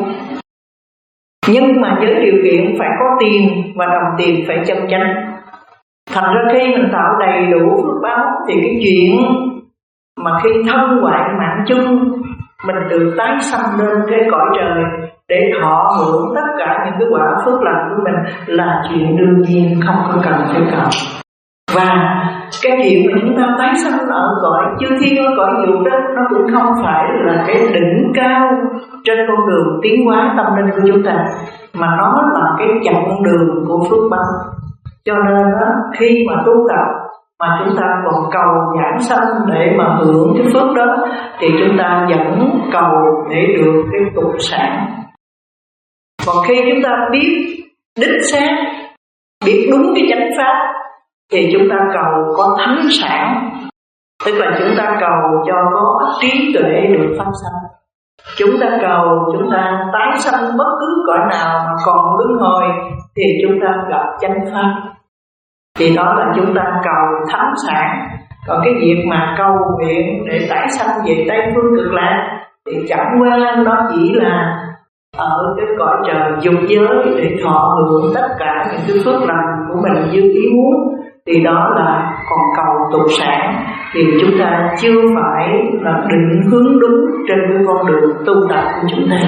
Nhưng mà với điều kiện phải có tiền và đồng tiền phải chân chánh. Thành ra khi mình tạo đầy đủ phước báo thì cái chuyện mà khi thân hoại mạng chung mình được tái sanh lên cái cõi trời để thọ hưởng tất cả những cái quả phước lành của mình là chuyện đương nhiên, không có cần phải cầu. Và cái chuyện mà chúng ta tái sanh ở cõi chư thiên, ở cõi dục đó, nó cũng không phải là cái đỉnh cao trên con đường tiến hóa tâm linh của chúng ta, mà nó là cái chặng đường của phước báo. Cho nên đó, khi mà tu tập mà chúng ta còn cầu giảng sanh để mà hưởng cái phước đó, thì chúng ta vẫn cầu để được cái tục sản. Còn khi chúng ta biết đích xác, biết đúng cái chánh pháp, thì chúng ta cầu có thánh sản, tức là chúng ta cầu cho có trí tuệ được phát sanh. Chúng ta cầu chúng ta tái sanh bất cứ cõi nào mà còn luân hồi thì chúng ta gặp chánh pháp, thì đó là chúng ta cầu thánh sản. Còn cái việc mà cầu nguyện để tái sanh về Tây Phương Cực Lạc thì chẳng qua nó chỉ là ở cái cõi trời dục giới để thọ hưởng tất cả những cái phước lành của mình như ý muốn, thì đó là còn cầu tục sản, thì chúng ta chưa phải là định hướng đúng trên cái con đường tu tập của chúng ta.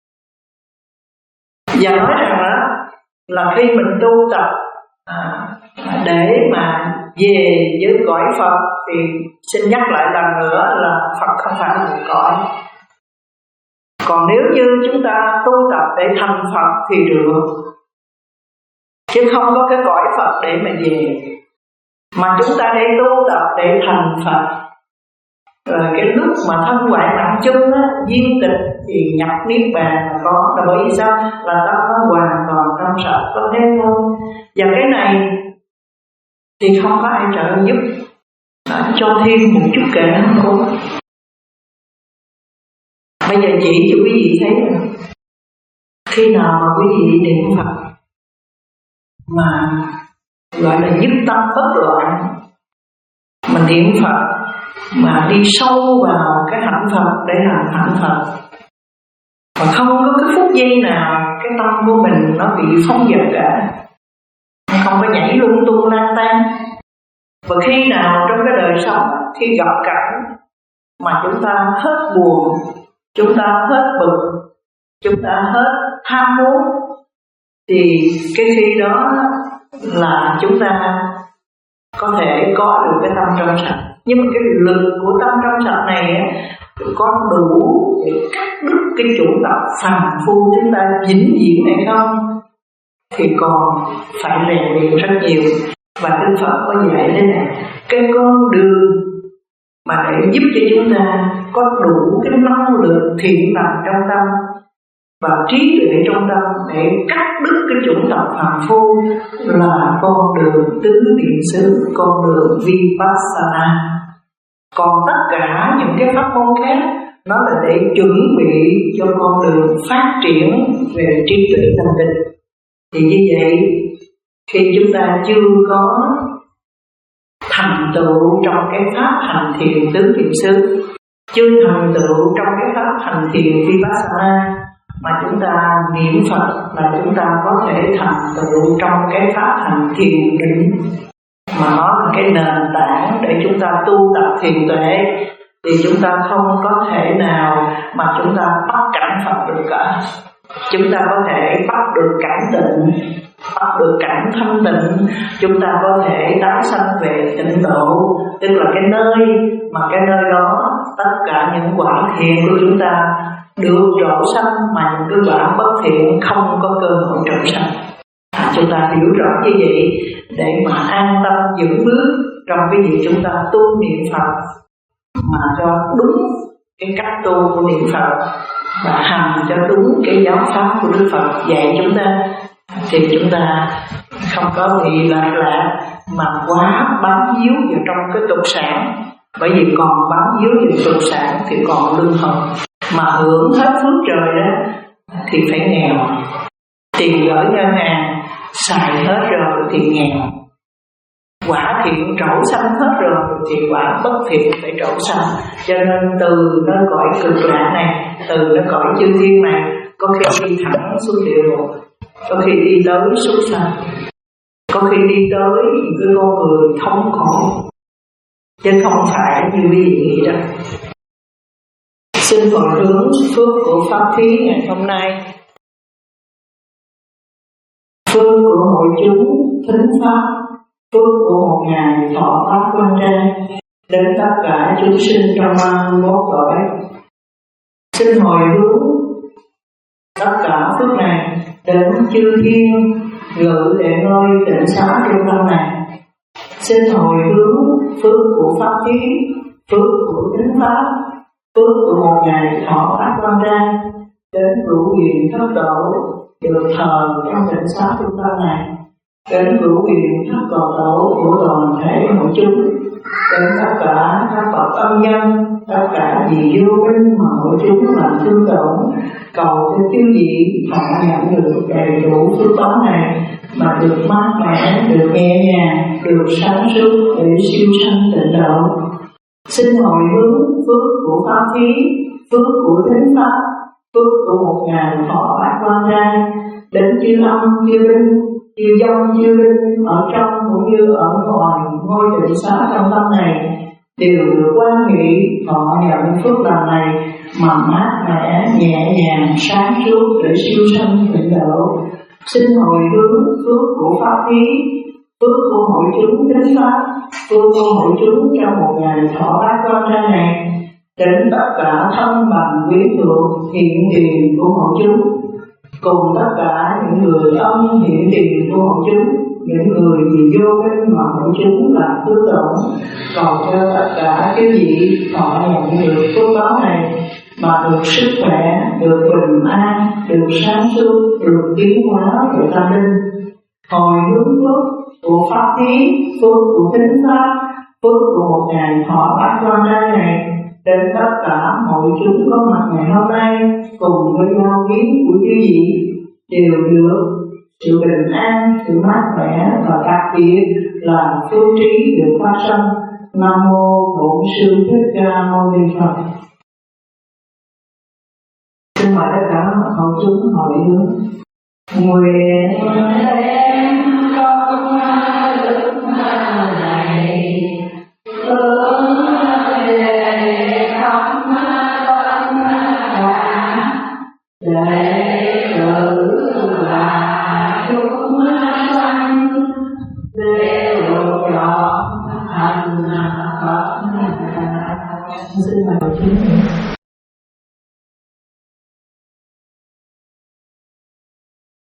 Và nói rằng đó là khi mình tu tập à, để mà về với cõi Phật thì xin nhắc lại lần nữa là Phật không phải là một cõi. Còn nếu như chúng ta tu tập để thành Phật thì được, chứ không có cái cõi Phật để mà về. Mà chúng ta để tu tập để thành Phật, rồi cái lúc mà thân hoại mạng chung á, viên tịch thì nhập niết bàn là có. Là bởi vì sao? Là tâm nó hoàn toàn trong sạch có thế thôi. Và cái này thì không có ai trợ giúp, à, cho thêm một chút kệ không có. Bây giờ chỉ cho quý vị thấy là khi nào mà quý vị niệm Phật mà gọi là nhất tâm bất loạn, mình niệm Phật mà đi sâu vào cái hạnh Phật để làm hạnh Phật, mà không có cái phút giây nào cái tâm của mình nó bị phong dật cả, không có nhảy lung tung lang tan. Và khi nào trong cái đời sống khi gặp cảnh mà chúng ta hết buồn, chúng ta hết bực, chúng ta hết ham muốn, thì cái khi đó là chúng ta có thể có được cái tâm trong sạch. Nhưng mà cái lực của tâm trong sạch này có đủ để cắt đứt cái chủ tập phàm phu chúng ta vĩnh viễn này không? Thì còn phải rèn luyện rất nhiều. Và Đức Phật có dạy thế này: cái con đường mà để giúp cho chúng ta có đủ cái năng lượng thiện lành trong tâm và trí tuệ trong tâm để cắt đứt cái chủng tập phàm phu là con đường tứ niệm xứ, con đường Vipassana. Còn tất cả những cái pháp môn khác nó là để chuẩn bị cho con đường phát triển về trí tuệ tâm linh. Thì như vậy, khi chúng ta chưa có thành tựu trong cái pháp hành thiền tứ niệm xứ, chưa thành tựu trong cái pháp hành thiền Vipassana, mà chúng ta niệm Phật là chúng ta có thể thành tựu trong cái pháp hành thiền định, mà nó là cái nền tảng để chúng ta tu tập thiền tuệ, thì chúng ta không có thể nào mà chúng ta bắt cảnh Phật được cả. Chúng ta có thể bắt được cảnh tịnh, bắt được cảnh thanh tịnh, chúng ta có thể tái sanh về tịnh độ, tức là cái nơi mà cái nơi đó tất cả những quả thiện của chúng ta được rộ sanh, mà những cái quả bất thiện không có cơ hội trổ sanh. À, chúng ta hiểu rõ như vậy để mà an tâm vững bước trong cái việc chúng ta tu niệm Phật mà cho đúng cái cách tu của niệm Phật và hành cho đúng cái giáo pháp của Đức Phật dạy chúng ta, thì chúng ta không có bị lạc lạc mà quá bám víu vào trong cái tục sản. Bởi vì còn bám víu vào tục sản thì còn lương hồi, mà hưởng hết phước trời đó thì phải nghèo. Tiền gửi ngân hàng xài hết rồi thì nghèo. Quả thiện trổ sanh hết rồi thì quả bất thiện phải trổ sanh. Cho nên từ nơi cõi cực lạc này, từ nơi cõi chư thiên này, có khi đi thẳng xuống địa ngục, có khi đi tới súc sanh, có khi đi tới những cái con người thống khổ, chứ không phải như quý vị nghĩ đâu. Xin hồi hướng phước của pháp thí ngày hôm nay, phước của hội chúng thính pháp, phước của một ngày thọ pháp quan trai đến tất cả chúng sinh trong ba mươi mốt cõi. Xin hồi hướng tất cả phước này đến chư thiên ngự để ngôi tịnh xá trung tâm này. Xin hồi hướng phước của pháp thí, phước của thính pháp, phước của một ngày thọ pháp quan trai đến cửu quyền thất tổ được thờ trong tịnh xá trung tâm này, đến cửu quyền thất tổ tổ của toàn thể hội chúng, đến tất cả các bậc âm nhân, tất cả vì vô minh mà hội chúng làm thương tổn, cầu cho chư vị họ nhận được đầy đủ phước báo này mà được mát mẻ, được nhẹ nhàng, được sáng suốt để siêu sanh tịnh độ. Xin hồi hướng phước của pháp thí, phước của thính pháp, phước của một ngày thọ bát quan trai đến chư âm, chư linh, chư dông, chư linh ở trong cũng như ở ngoài ngôi tịnh xá trong tâm này đều được quan nghị họ nhận phước lành này mà mát mẻ, nhẹ nhàng, sáng suốt để siêu sanh tịnh độ. Xin hồi hướng phước của pháp thí, phước của hội chúng thính pháp, phước của hội chúng trong một ngày thọ bát quan trai này đến tất cả thân bằng quyến thuộc hiện tiền của hội chúng, cùng tất cả những người âm hiện tiền của hội chúng, những người vì vô minh mà hội chúng làm phước tổn, cầu cho tất cả quý vị họ nhận được phước báo này mà được sức khỏe, được bình an, được sáng suốt, được tiến hóa về tâm linh. Hồi hướng phước của pháp thí, phước của thính pháp, phước của một ngày thọ bát quan trai này đến tất cả hội chúng có mặt ngày hôm nay cùng với giao kiến của quý vị đều được sự bình an, sự mát mẻ và đặc biệt là phước trí được phát sinh. Nam mô Bổn Sư Thích Ca Mâu Ni Phật. Xin mời tất cả hội chúng hồi hướng. Nguyện đem công đức này hướng về khắp tất cả để